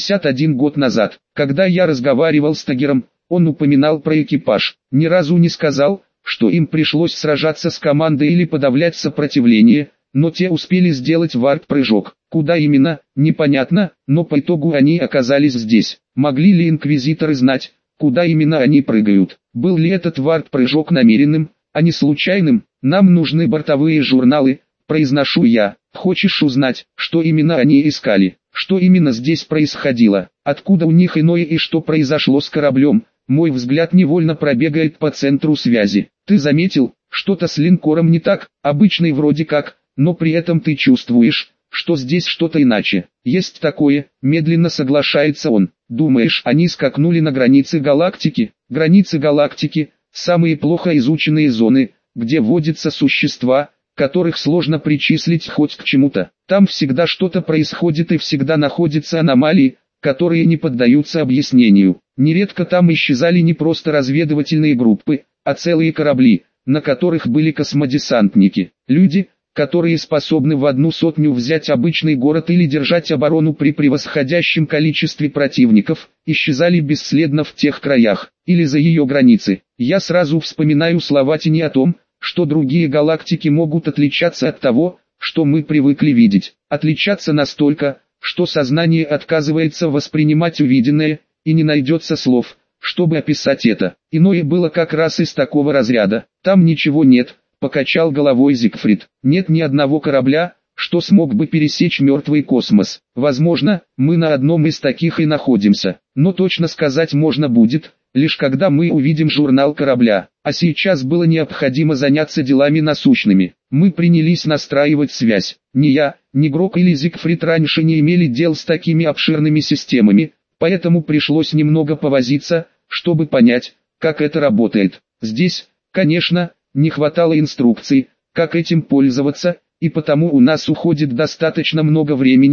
51 год назад, когда я разговаривал с Тагером, он упоминал про экипаж, ни разу не сказал, что им пришлось сражаться с командой или подавлять сопротивление, но те успели сделать варп-прыжок. Куда именно, непонятно, но по итогу они оказались здесь. Могли ли инквизиторы знать, куда именно они прыгают? Был ли этот варп-прыжок намеренным, а не случайным? Нам нужны бортовые журналы, произношу я. Хочешь узнать, что именно они искали? Что именно здесь происходило? Откуда у них иное и что произошло с кораблем? Мой взгляд невольно пробегает по центру связи. Ты заметил, что-то с линкором не так, обычный вроде как, но при этом ты чувствуешь, что здесь что-то иначе. Есть такое, медленно соглашается он. Думаешь, они скакнули на границы галактики? Границы галактики – самые плохо изученные зоны, где водятся существа, которых сложно причислить хоть к чему-то. Там всегда что-то происходит и всегда находятся аномалии, которые не поддаются объяснению. Нередко там исчезали не просто разведывательные группы, а целые корабли, на которых были космодесантники. Люди, которые способны в 1/100 взять обычный город или держать оборону при превосходящем количестве противников, исчезали бесследно в тех краях, или за ее границы. Я сразу вспоминаю слова Тени о том, что другие галактики могут отличаться от того, что мы привыкли видеть. Отличаться настолько, что сознание отказывается воспринимать увиденное, и не найдется слов, чтобы описать это. Иное было как раз из такого разряда. Там ничего нет, покачал головой Зигфрид. Нет ни одного корабля, что смог бы пересечь мертвый космос. Возможно, мы на одном из таких и находимся. Но точно сказать можно будет, лишь когда мы увидим журнал корабля. А сейчас было необходимо заняться делами насущными. Мы принялись настраивать связь. Ни я, ни Грок или Зигфрид раньше не имели дел с такими обширными системами, поэтому пришлось немного повозиться, чтобы понять, как это работает. Здесь, конечно, не хватало инструкций, как этим пользоваться, и потому у нас уходит достаточно много времени,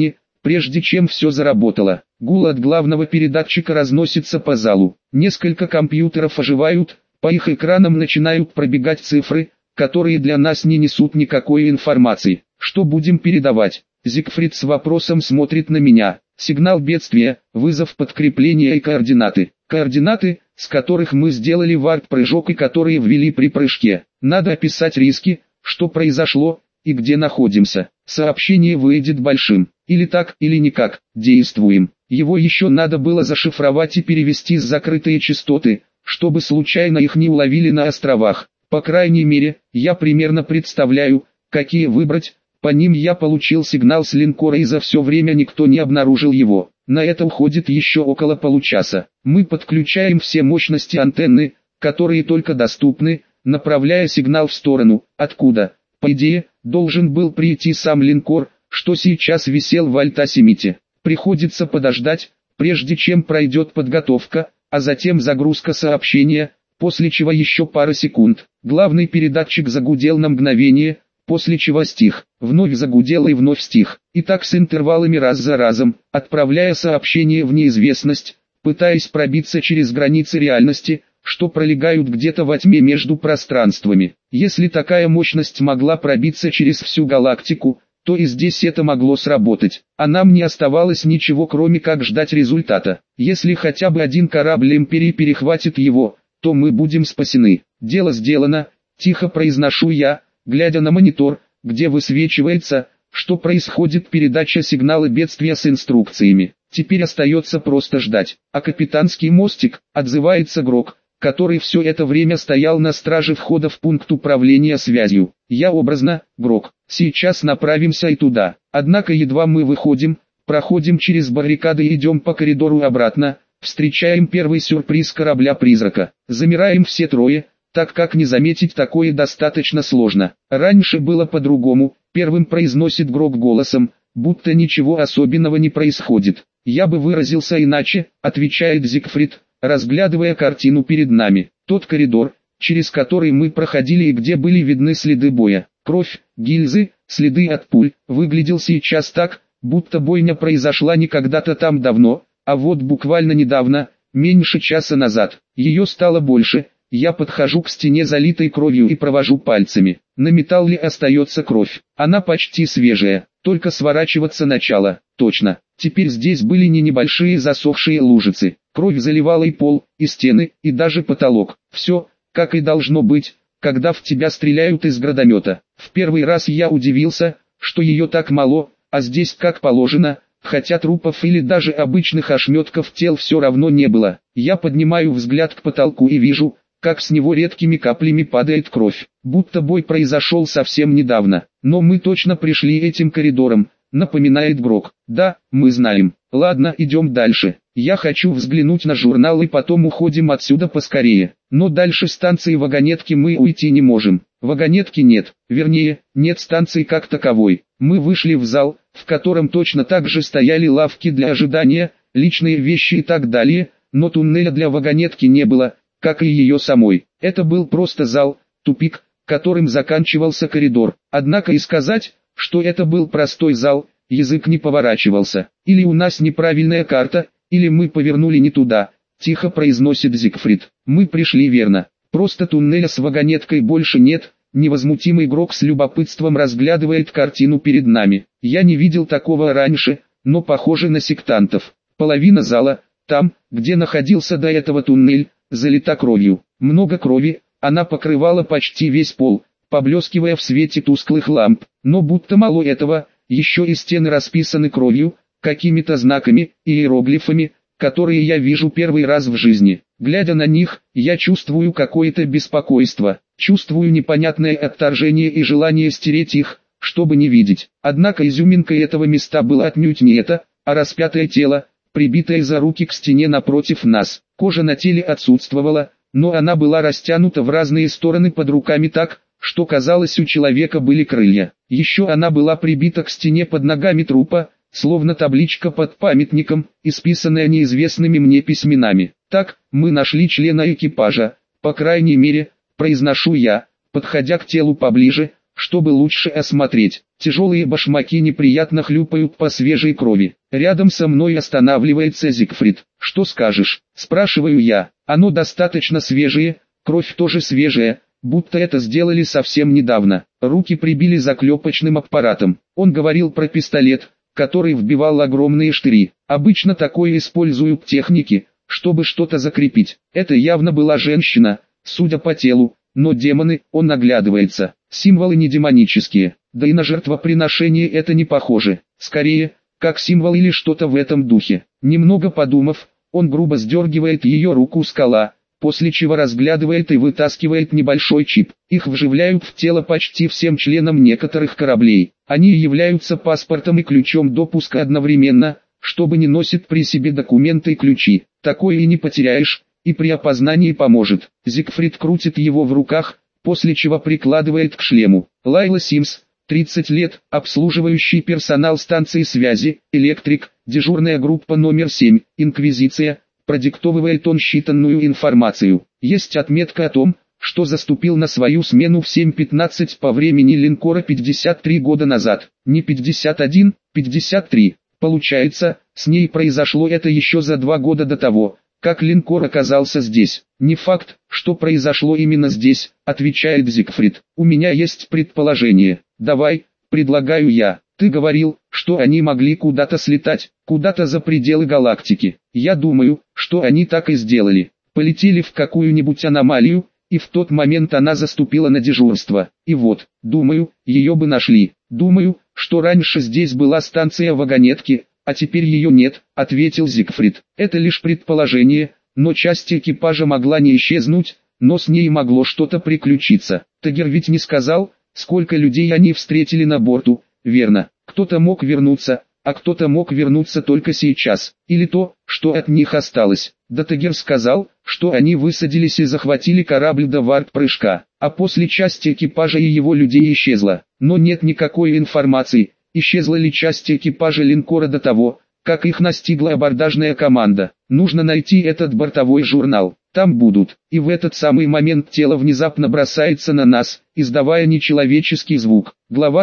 прежде чем все заработало. Гул от главного передатчика разносится по залу. Несколько компьютеров оживают, по их экранам начинают пробегать цифры, которые для нас не несут никакой информации. Что будем передавать? Зигфрид с вопросом смотрит на меня. Сигнал бедствия, вызов подкрепления и координаты. Координаты, с которых мы сделали варп-прыжок и которые ввели при прыжке. Надо описать риски, что произошло и где находимся. Сообщение выйдет большим. Или так, или никак. Действуем. Его еще надо было зашифровать и перевести с закрытые частоты, чтобы случайно их не уловили на островах. По крайней мере, я примерно представляю, какие выбрать. По ним я получил сигнал с линкора и за все время никто не обнаружил его. На это уходит еще около получаса. Мы подключаем все мощности антенны, которые только доступны, направляя сигнал в сторону, откуда, по идее, должен был прийти сам линкор, что сейчас висел в Альта-Семите. Приходится подождать, прежде чем пройдет подготовка, а затем загрузка сообщения, после чего еще пара секунд. Главный передатчик загудел на мгновение, после чего стих, вновь загудел и вновь стих, и так с интервалами раз за разом, отправляя сообщение в неизвестность, пытаясь пробиться через границы реальности, что пролегают где-то во тьме между пространствами. Если такая мощность могла пробиться через всю галактику, то и здесь это могло сработать, а нам не оставалось ничего кроме как ждать результата. Если хотя бы один корабль Империи перехватит его, то мы будем спасены. Дело сделано, тихо произношу я, глядя на монитор, где высвечивается, что происходит передача сигнала бедствия с инструкциями. Теперь остается просто ждать. А капитанский мостик, отзывается Грок, который все это время стоял на страже входа в пункт управления связью. Я образно, Грок, сейчас направимся и туда. Однако едва мы выходим, проходим через баррикады и идем по коридору обратно, встречаем первый сюрприз корабля-призрака. Замираем все трое, так как не заметить такое достаточно сложно. Раньше было по-другому, первым произносит Грок голосом, будто ничего особенного не происходит. Я бы выразился иначе, отвечает Зигфрид, разглядывая картину перед нами. Тот коридор, через который мы проходили и где были видны следы боя, кровь, гильзы, следы от пуль, выглядел сейчас так, будто бойня произошла не когда-то там давно, а вот буквально недавно, меньше часа назад. Ее стало больше. Я подхожу к стене, залитой кровью, и провожу пальцами. На металле остается кровь. Она почти свежая, только сворачиваться начало. Точно. Теперь здесь были не небольшие засохшие лужицы. Кровь заливала и пол, и стены, и даже потолок. Все, как и должно быть, когда в тебя стреляют из гранатомета. В первый раз я удивился, что ее так мало, а здесь как положено, хотя трупов или даже обычных ошметков тел все равно не было. Я поднимаю взгляд к потолку и вижу, как с него редкими каплями падает кровь, будто бой произошел совсем недавно. Но мы точно пришли этим коридором, напоминает Грок. Да, мы знаем. Ладно, идем дальше. Я хочу взглянуть на журнал и потом уходим отсюда поскорее. Но дальше станции вагонетки мы уйти не можем. Вагонетки нет, вернее, нет станции как таковой. Мы вышли в зал, в котором точно так же стояли лавки для ожидания, личные вещи и так далее, но туннеля для вагонетки не было, как и ее самой. Это был просто зал, тупик, которым заканчивался коридор. Однако и сказать, что это был простой зал, язык не поворачивался. Или у нас неправильная карта, или мы повернули не туда, тихо произносит Зигфрид. Мы пришли верно. Просто туннеля с вагонеткой больше нет. Невозмутимый Грок с любопытством разглядывает картину перед нами. Я не видел такого раньше, но похоже на сектантов. Половина зала, там, где находился до этого туннель, залита кровью. Много крови, она покрывала почти весь пол, поблескивая в свете тусклых ламп. Но будто мало этого, еще и стены расписаны кровью, какими-то знаками и иероглифами, которые я вижу первый раз в жизни. Глядя на них, я чувствую какое-то беспокойство, чувствую непонятное отторжение и желание стереть их, чтобы не видеть. Однако изюминкой этого места было отнюдь не это, а распятое тело, прибитое за руки к стене напротив нас. Кожа на теле отсутствовала, но она была растянута в разные стороны под руками так, что казалось, у человека были крылья. Еще она была прибита к стене под ногами трупа, словно табличка под памятником, исписанная неизвестными мне письменами. Так, мы нашли члена экипажа, по крайней мере, произношу я, подходя к телу поближе, чтобы лучше осмотреть. Тяжелые башмаки неприятно хлюпают по свежей крови. Рядом со мной останавливается Зигфрид. «Что скажешь?» – спрашиваю я. «Оно достаточно свежее, кровь тоже свежая, будто это сделали совсем недавно». Руки прибили заклепочным аппаратом. Он говорил про пистолет, который вбивал огромные штыри. Обычно такое используют техники, чтобы что-то закрепить. Это явно была женщина, судя по телу, но демоны, он оглядывается. Символы не демонические, да и на жертвоприношение это не похоже. Скорее, как символ или что-то в этом духе. Немного подумав, он грубо сдергивает ее руку с кола, после чего разглядывает и вытаскивает небольшой чип. Их вживляют в тело почти всем членам некоторых кораблей. Они являются паспортом и ключом допуска одновременно, чтобы не носит при себе документы и ключи. Такое и не потеряешь, и при опознании поможет. Зигфрид крутит его в руках, после чего прикладывает к шлему. Лайла Симс, 30 лет, обслуживающий персонал станции связи, электрик, дежурная группа номер 7, Инквизиция, продиктовывает он считанную информацию. Есть отметка о том, что заступил на свою смену в 7:15 по времени линкора 53 года назад. Не 51, 53. Получается, с ней произошло это еще за 2 года до того, как линкор оказался здесь. «Не факт, что произошло именно здесь», — отвечает Зигфрид. «У меня есть предположение. Давай, предлагаю я. Ты говорил, что они могли куда-то слетать, куда-то за пределы галактики. Я думаю, что они так и сделали. Полетели в какую-нибудь аномалию, и в тот момент она заступила на дежурство. И вот, думаю, ее бы нашли. Думаю, что раньше здесь была станция вагонетки, а теперь ее нет», — ответил Зигфрид. «Это лишь предположение, но часть экипажа могла не исчезнуть, но с ней могло что-то приключиться. Тагер ведь не сказал, сколько людей они встретили на борту, верно? Кто-то мог вернуться, а кто-то мог вернуться только сейчас, или то, что от них осталось. Да Тагер сказал, что они высадились и захватили корабль до варп-прыжка, а после часть экипажа и его людей исчезла. Но нет никакой информации, исчезла ли часть экипажа линкора до того, как их настигла абордажная команда. Нужно найти этот бортовой журнал, там будут. И в этот самый момент тело внезапно бросается на нас, издавая нечеловеческий звук. Глава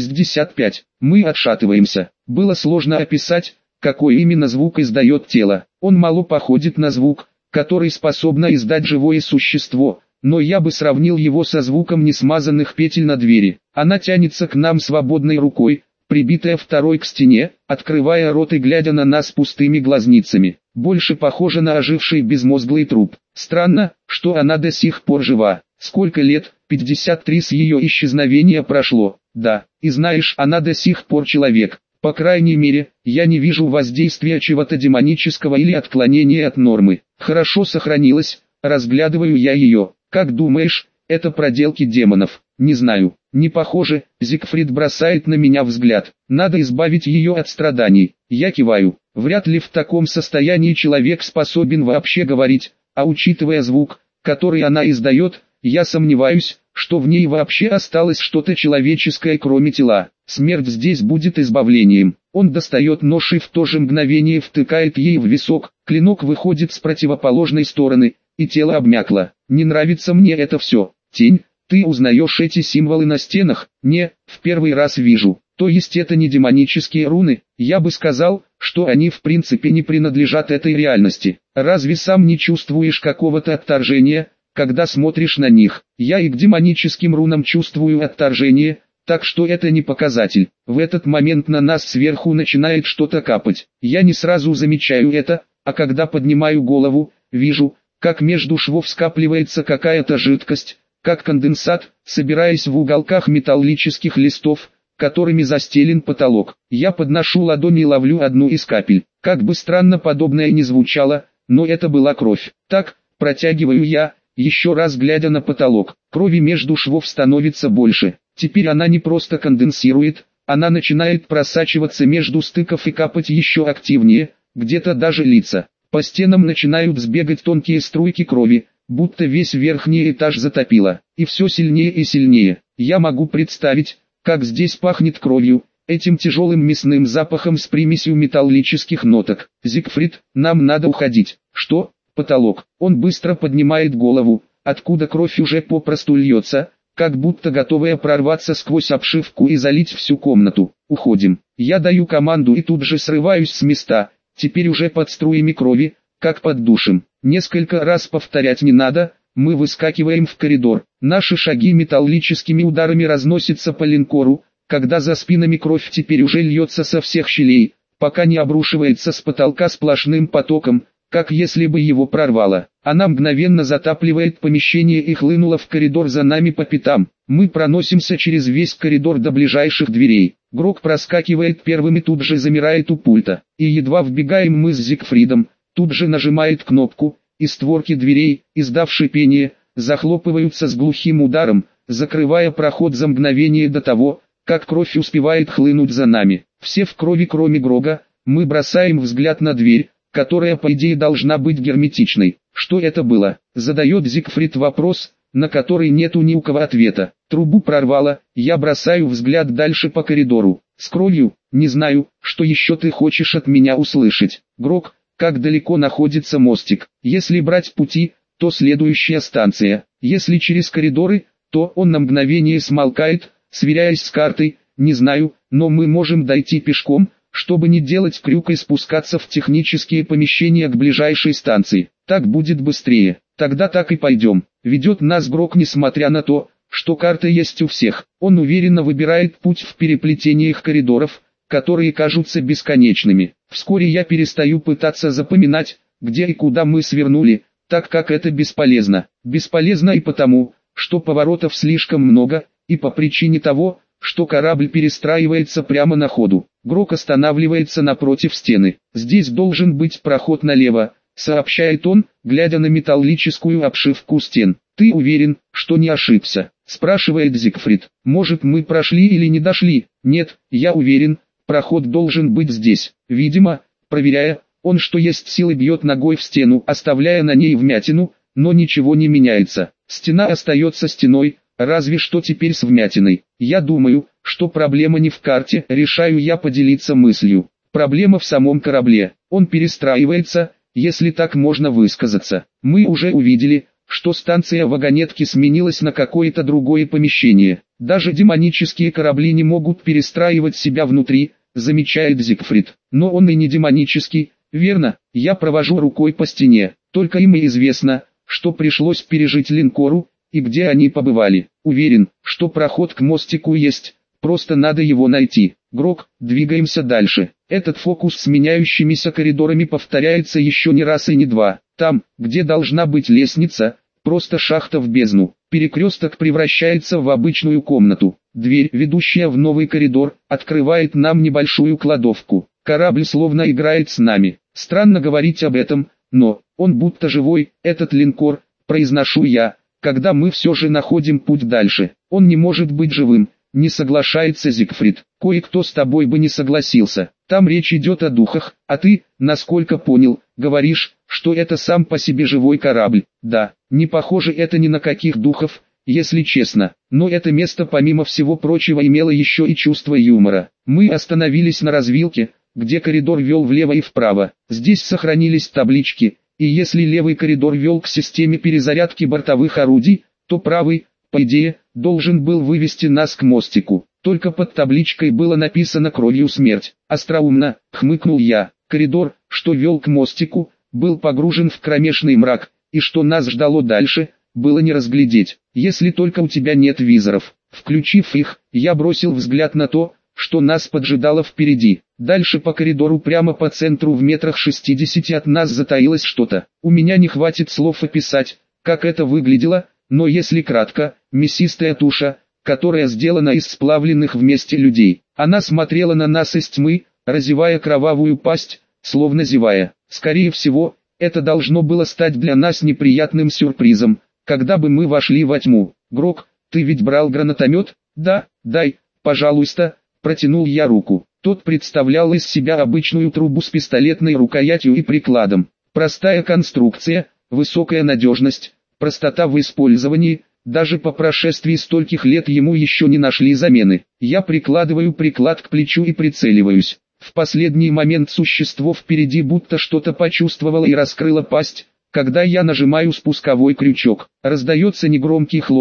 165. Мы отшатываемся. Было сложно описать, какой именно звук издает тело. Он мало походит на звук, который способно издать живое существо, но я бы сравнил его со звуком несмазанных петель на двери. Она тянется к нам свободной рукой, прибитая второй к стене, открывая рот и глядя на нас пустыми глазницами. Больше похоже на оживший безмозглый труп. Странно, что она до сих пор жива. Сколько лет? 53 с ее исчезновения прошло. Да, и знаешь, она до сих пор человек. По крайней мере, я не вижу воздействия чего-то демонического или отклонения от нормы. Хорошо сохранилась, разглядываю я ее. Как думаешь, это проделки демонов? Не знаю, не похоже. Зигфрид бросает на меня взгляд. Надо избавить ее от страданий. Я киваю. Вряд ли в таком состоянии человек способен вообще говорить, а учитывая звук, который она издает, я сомневаюсь, что в ней вообще осталось что-то человеческое кроме тела. Смерть здесь будет избавлением. Он достает нож и в то же мгновение втыкает ей в висок. Клинок выходит с противоположной стороны, и тело обмякло. Не нравится мне это все. Тень, ты узнаешь эти символы на стенах? Не, в первый раз вижу. То есть это не демонические руны? Я бы сказал, что они в принципе не принадлежат этой реальности. Разве сам не чувствуешь какого-то отторжения, когда смотришь на них? Я и к демоническим рунам чувствую отторжение, так что это не показатель. В этот момент на нас сверху начинает что-то капать. Я не сразу замечаю это, а когда поднимаю голову, вижу, как между швов скапливается какая-то жидкость, как конденсат, собираясь в уголках металлических листов, которыми застелен потолок. Я подношу ладонь и ловлю одну из капель. Как бы странно подобное ни звучало, но это была кровь. Так, протягиваю я, еще раз глядя на потолок. Крови между швов становится больше. Теперь она не просто конденсирует, она начинает просачиваться между стыков и капать еще активнее, где-то даже литься. По стенам начинают сбегать тонкие струйки крови, будто весь верхний этаж затопило. И все сильнее и сильнее. Я могу представить, как здесь пахнет кровью, этим тяжелым мясным запахом с примесью металлических ноток. Зигфрид, нам надо уходить. Что? Потолок. Он быстро поднимает голову, откуда кровь уже попросту льется, как будто готовая прорваться сквозь обшивку и залить всю комнату. Уходим. Я даю команду и тут же срываюсь с места, теперь уже под струями крови, как под душем. Несколько раз повторять не надо, мы выскакиваем в коридор. Наши шаги металлическими ударами разносятся по линкору, когда за спинами кровь теперь уже льется со всех щелей, пока не обрушивается с потолка сплошным потоком, как если бы его прорвало. Она мгновенно затапливает помещение и хлынула в коридор за нами по пятам. Мы проносимся через весь коридор до ближайших дверей. Грок проскакивает первым и тут же замирает у пульта. И едва вбегаем мы с Зигфридом, тут же нажимает кнопку, и створки дверей, издав шипение, захлопываются с глухим ударом, закрывая проход за мгновение до того, как кровь успевает хлынуть за нами. Все в крови кроме Грога. Мы бросаем взгляд на дверь, которая по идее должна быть герметичной. Что это было? Задает Зигфрид вопрос, на который нету ни у кого ответа. Трубу прорвало, я бросаю взгляд дальше по коридору. Скроллю, не знаю, что еще ты хочешь от меня услышать. Грог, как далеко находится мостик? Если брать пути, то следующая станция. Если через коридоры, то он на мгновение смолкает, сверяясь с картой. Не знаю, но мы можем дойти пешком, чтобы не делать крюк и спускаться в технические помещения к ближайшей станции. Так будет быстрее. Тогда так и пойдем. Ведет нас Грок, несмотря на то, что карта есть у всех. Он уверенно выбирает путь в переплетениях коридоров, которые кажутся бесконечными. Вскоре я перестаю пытаться запоминать, где и куда мы свернули, так как это бесполезно. Бесполезно и потому, что поворотов слишком много, и по причине того, что корабль перестраивается прямо на ходу. Грок останавливается напротив стены. «Здесь должен быть проход налево», — сообщает он, глядя на металлическую обшивку стен. «Ты уверен, что не ошибся?» — спрашивает Зигфрид. «Может, мы прошли или не дошли?» «Нет, я уверен, проход должен быть здесь». Видимо, проверяя, он что есть силы бьет ногой в стену, оставляя на ней вмятину, но ничего не меняется. Стена остается стеной, разве что теперь с вмятиной. Я думаю, что проблема не в карте, решаю я поделиться мыслью. Проблема в самом корабле. Он перестраивается, если так можно высказаться. Мы уже увидели, что станция вагонетки сменилась на какое-то другое помещение. Даже демонические корабли не могут перестраивать себя внутри, замечает Зигфрид. Но он и не демонический, верно? Я провожу рукой по стене. Только им и известно, что пришлось пережить линкору, и где они побывали. Уверен, что проход к мостику есть, просто надо его найти. Грок, двигаемся дальше. Этот фокус с меняющимися коридорами повторяется еще не раз и не два. Там, где должна быть лестница, просто шахта в бездну. Перекресток превращается в обычную комнату. Дверь, ведущая в новый коридор, открывает нам небольшую кладовку. Корабль словно играет с нами. Странно говорить об этом, но он будто живой, этот линкор, произношу я, когда мы все же находим путь дальше. Он не может быть живым, не соглашается Зигфрид. Кое-кто с тобой бы не согласился. Там речь идет о духах, а ты, насколько понял, говоришь, что это сам по себе живой корабль. Да, не похоже это ни на каких духов, если честно. Но это место помимо всего прочего имело еще и чувство юмора. Мы остановились на развилке, где коридор вел влево и вправо. Здесь сохранились таблички, и если левый коридор вел к системе перезарядки бортовых орудий, то правый, по идее, должен был вывести нас к мостику. Только под табличкой было написано кровью смерть. Остроумно, хмыкнул я. Коридор, что вел к мостику, был погружен в кромешный мрак, и что нас ждало дальше, было не разглядеть, если только у тебя нет визоров. Включив их, я бросил взгляд на то, что нас поджидало впереди. Дальше по коридору прямо по центру в метрах 60 от нас затаилось что-то. У меня не хватит слов описать, как это выглядело, но если кратко, мясистая туша, которая сделана из сплавленных вместе людей. Она смотрела на нас из тьмы, разевая кровавую пасть, словно зевая. Скорее всего, это должно было стать для нас неприятным сюрпризом, когда бы мы вошли во тьму. Грок, ты ведь брал гранатомет? Да, дай, пожалуйста, протянул я руку. Тот представлял из себя обычную трубу с пистолетной рукоятью и прикладом. Простая конструкция, высокая надежность, простота в использовании, даже по прошествии стольких лет ему еще не нашли замены. Я прикладываю приклад к плечу и прицеливаюсь. В последний момент существо впереди будто что-то почувствовало и раскрыло пасть, когда я нажимаю спусковой крючок. Раздается негромкий хлопок,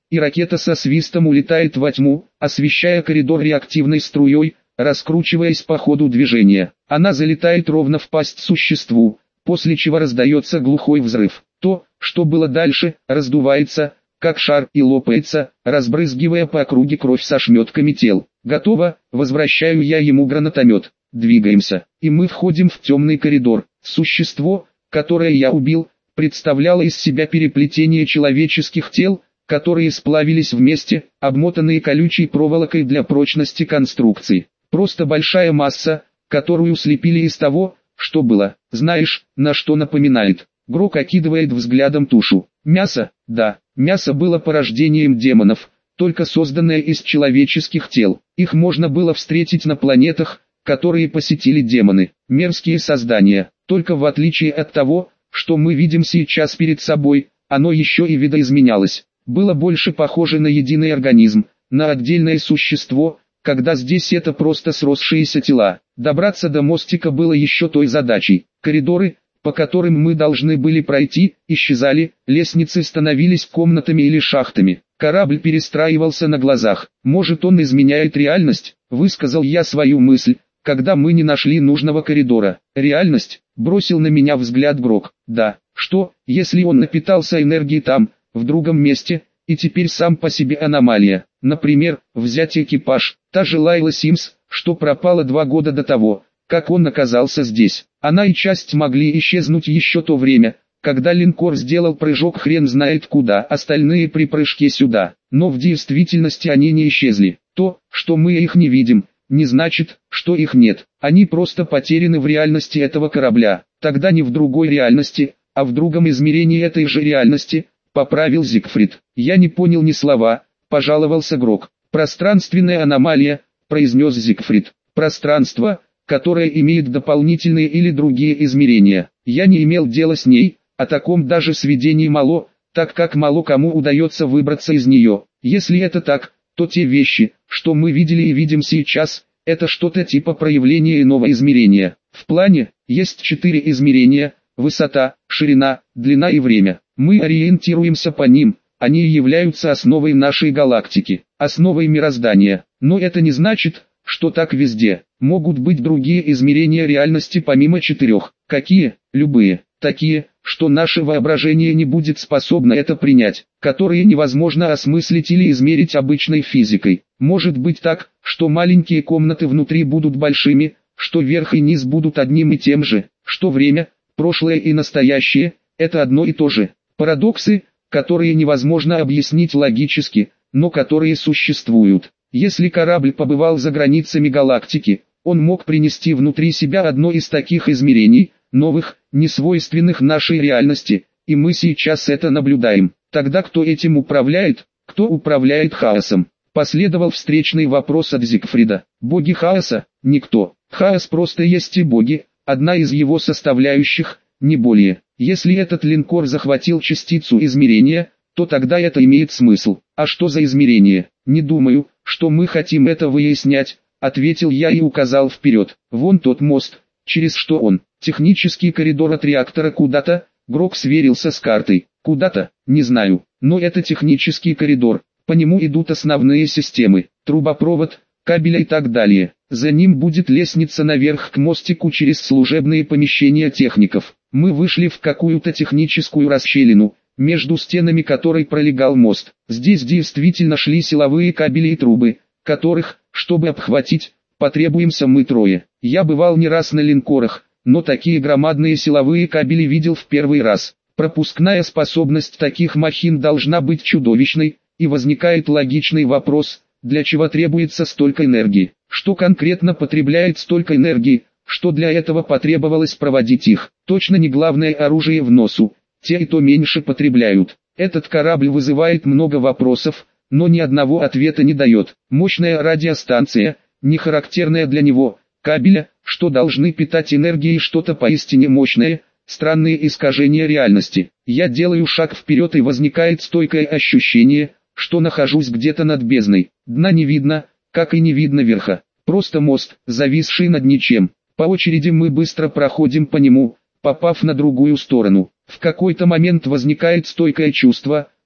и ракета со свистом улетает во тьму, освещая коридор реактивной струей, раскручиваясь по ходу движения. Она залетает ровно в пасть существу, после чего раздается глухой взрыв. То, что было дальше, раздувается, как шар, и лопается, разбрызгивая по округе кровь со шметками тел. Готово, возвращаю я ему гранатомет. Двигаемся, и мы входим в темный коридор. Существо, которое я убил, представляло из себя переплетение человеческих тел, которые сплавились вместе, обмотанные колючей проволокой для прочности конструкции. Просто большая масса, которую слепили из того, что было. Знаешь, на что напоминает? Грок окидывает взглядом тушу. Мясо? Да, мясо было порождением демонов, только созданное из человеческих тел. Их можно было встретить на планетах, которые посетили демоны. Мерзкие создания. Только в отличие от того, что мы видим сейчас перед собой, оно еще и видоизменялось. Было больше похоже на единый организм, на отдельное существо, когда здесь это просто сросшиеся тела. Добраться до мостика было еще той задачей. Коридоры, по которым мы должны были пройти, исчезали, лестницы становились комнатами или шахтами. Корабль перестраивался на глазах. Может, он изменяет реальность, высказал я свою мысль, когда мы не нашли нужного коридора. Реальность, бросил на меня взгляд Грок. Да, что, если он напитался энергией там, в другом месте, и теперь сам по себе аномалия. Например, взять экипаж, та же Лайла Симс, что пропала 2 года до того, как он оказался здесь. Она и часть могли исчезнуть еще то время, когда линкор сделал прыжок хрен знает куда, остальные при прыжке сюда. Но в действительности они не исчезли. То, что мы их не видим, не значит, что их нет. Они просто потеряны в реальности этого корабля. Тогда не в другой реальности, а в другом измерении этой же реальности, поправил Зигфрид. Я не понял ни слова, пожаловался Грок. Пространственная аномалия, произнес Зигфрид. Пространство, которое имеет дополнительные или другие измерения. Я не имел дела с ней, о таком даже сведений мало, так как мало кому удается выбраться из нее. Если это так, то те вещи, что мы видели и видим сейчас, это что-то типа проявления иного измерения. В плане есть 4 измерения: высота, ширина, длина и время. Мы ориентируемся по ним, они являются основой нашей галактики, основой мироздания. Но это не значит, что так везде. Могут быть другие измерения реальности помимо 4. Какие? Любые. Такие, что наше воображение не будет способно это принять, которые невозможно осмыслить или измерить обычной физикой. Может быть так, что маленькие комнаты внутри будут большими, что верх и низ будут одним и тем же, что время, прошлое и настоящее – это одно и то же. Парадоксы, которые невозможно объяснить логически, но которые существуют. Если корабль побывал за границами галактики, он мог принести внутри себя одно из таких измерений, новых, несвойственных нашей реальности, и мы сейчас это наблюдаем. Тогда кто этим управляет? Кто управляет хаосом? Последовал встречный вопрос от Зигфрида. Боги хаоса? Никто. Хаос просто есть и боги, одна из его составляющих, не более. Если этот линкор захватил частицу измерения, то тогда это имеет смысл. А что за измерение? Не думаю, что мы хотим это выяснять, ответил я и указал вперед. Вон тот мост, через что он. Технический коридор от реактора куда-то. Грок сверился с картой. Куда-то, не знаю, но это технический коридор. По нему идут основные системы, трубопровод, кабеля и так далее. За ним будет лестница наверх к мостику через служебные помещения техников. Мы вышли в какую-то техническую расщелину, между стенами которой пролегал мост. Здесь действительно шли силовые кабели и трубы, которых, чтобы обхватить, потребуемся мы 3. Я бывал не раз на линкорах, но такие громадные силовые кабели видел в первый раз. Пропускная способность таких махин должна быть чудовищной, и возникает логичный вопрос, для чего требуется столько энергии? Что конкретно потребляет столько энергии, что для этого потребовалось проводить их? Точно не главное оружие в носу, те и то меньше потребляют. Этот корабль вызывает много вопросов, но ни одного ответа не дает. Мощная радиостанция, не характерная для него, кабеля, что должны питать энергией что-то поистине мощное, странные искажения реальности. Я делаю шаг вперед и возникает стойкое ощущение, что нахожусь где-то над бездной. Дна не видно, как и не видно верха. Просто мост, зависший над ничем. По очереди мы быстро проходим по нему, попав на другую сторону. В какой-то момент возникает стойкое чувство,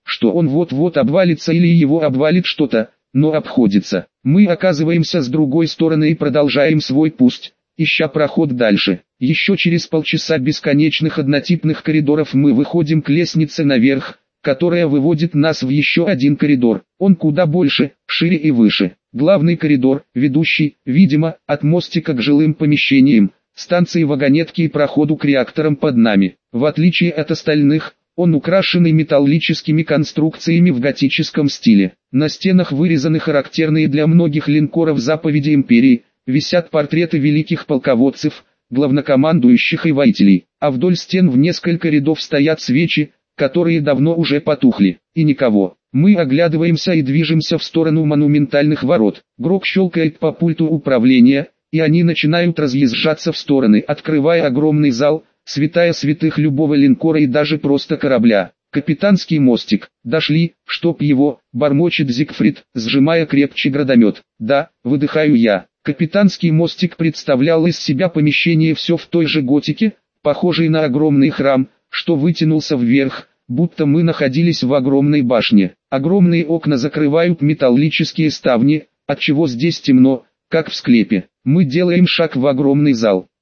что он вот-вот обвалится или его обвалит что-то, но обходится. Мы оказываемся с другой стороны и продолжаем свой путь, ища проход дальше. Еще через полчаса бесконечных однотипных коридоров мы выходим к лестнице наверх, которая выводит нас в еще один коридор. Он куда больше, шире и выше. Главный коридор, ведущий, видимо, от мостика к жилым помещениям, станции вагонетки и проходу к реакторам под нами. В отличие от остальных, он украшенный металлическими конструкциями в готическом стиле. На стенах вырезаны характерные для многих линкоров заповеди империи, висят портреты великих полководцев, главнокомандующих и воителей, а вдоль стен в несколько рядов стоят свечи, которые давно уже потухли, и никого. Мы оглядываемся и движемся в сторону монументальных ворот. Грок щелкает по пульту управления, и они начинают разъезжаться в стороны, открывая огромный зал, святая святых любого линкора и даже просто корабля. Капитанский мостик. Дошли, чтоб его, бормочет Зигфрид, сжимая крепче градомет. Да, выдыхаю я. Капитанский мостик представлял из себя помещение все в той же готике, похожей на огромный храм, что вытянулся вверх, будто мы находились в огромной башне. Огромные окна закрывают металлические ставни, отчего здесь темно, как в склепе. Мы делаем шаг в огромный зал.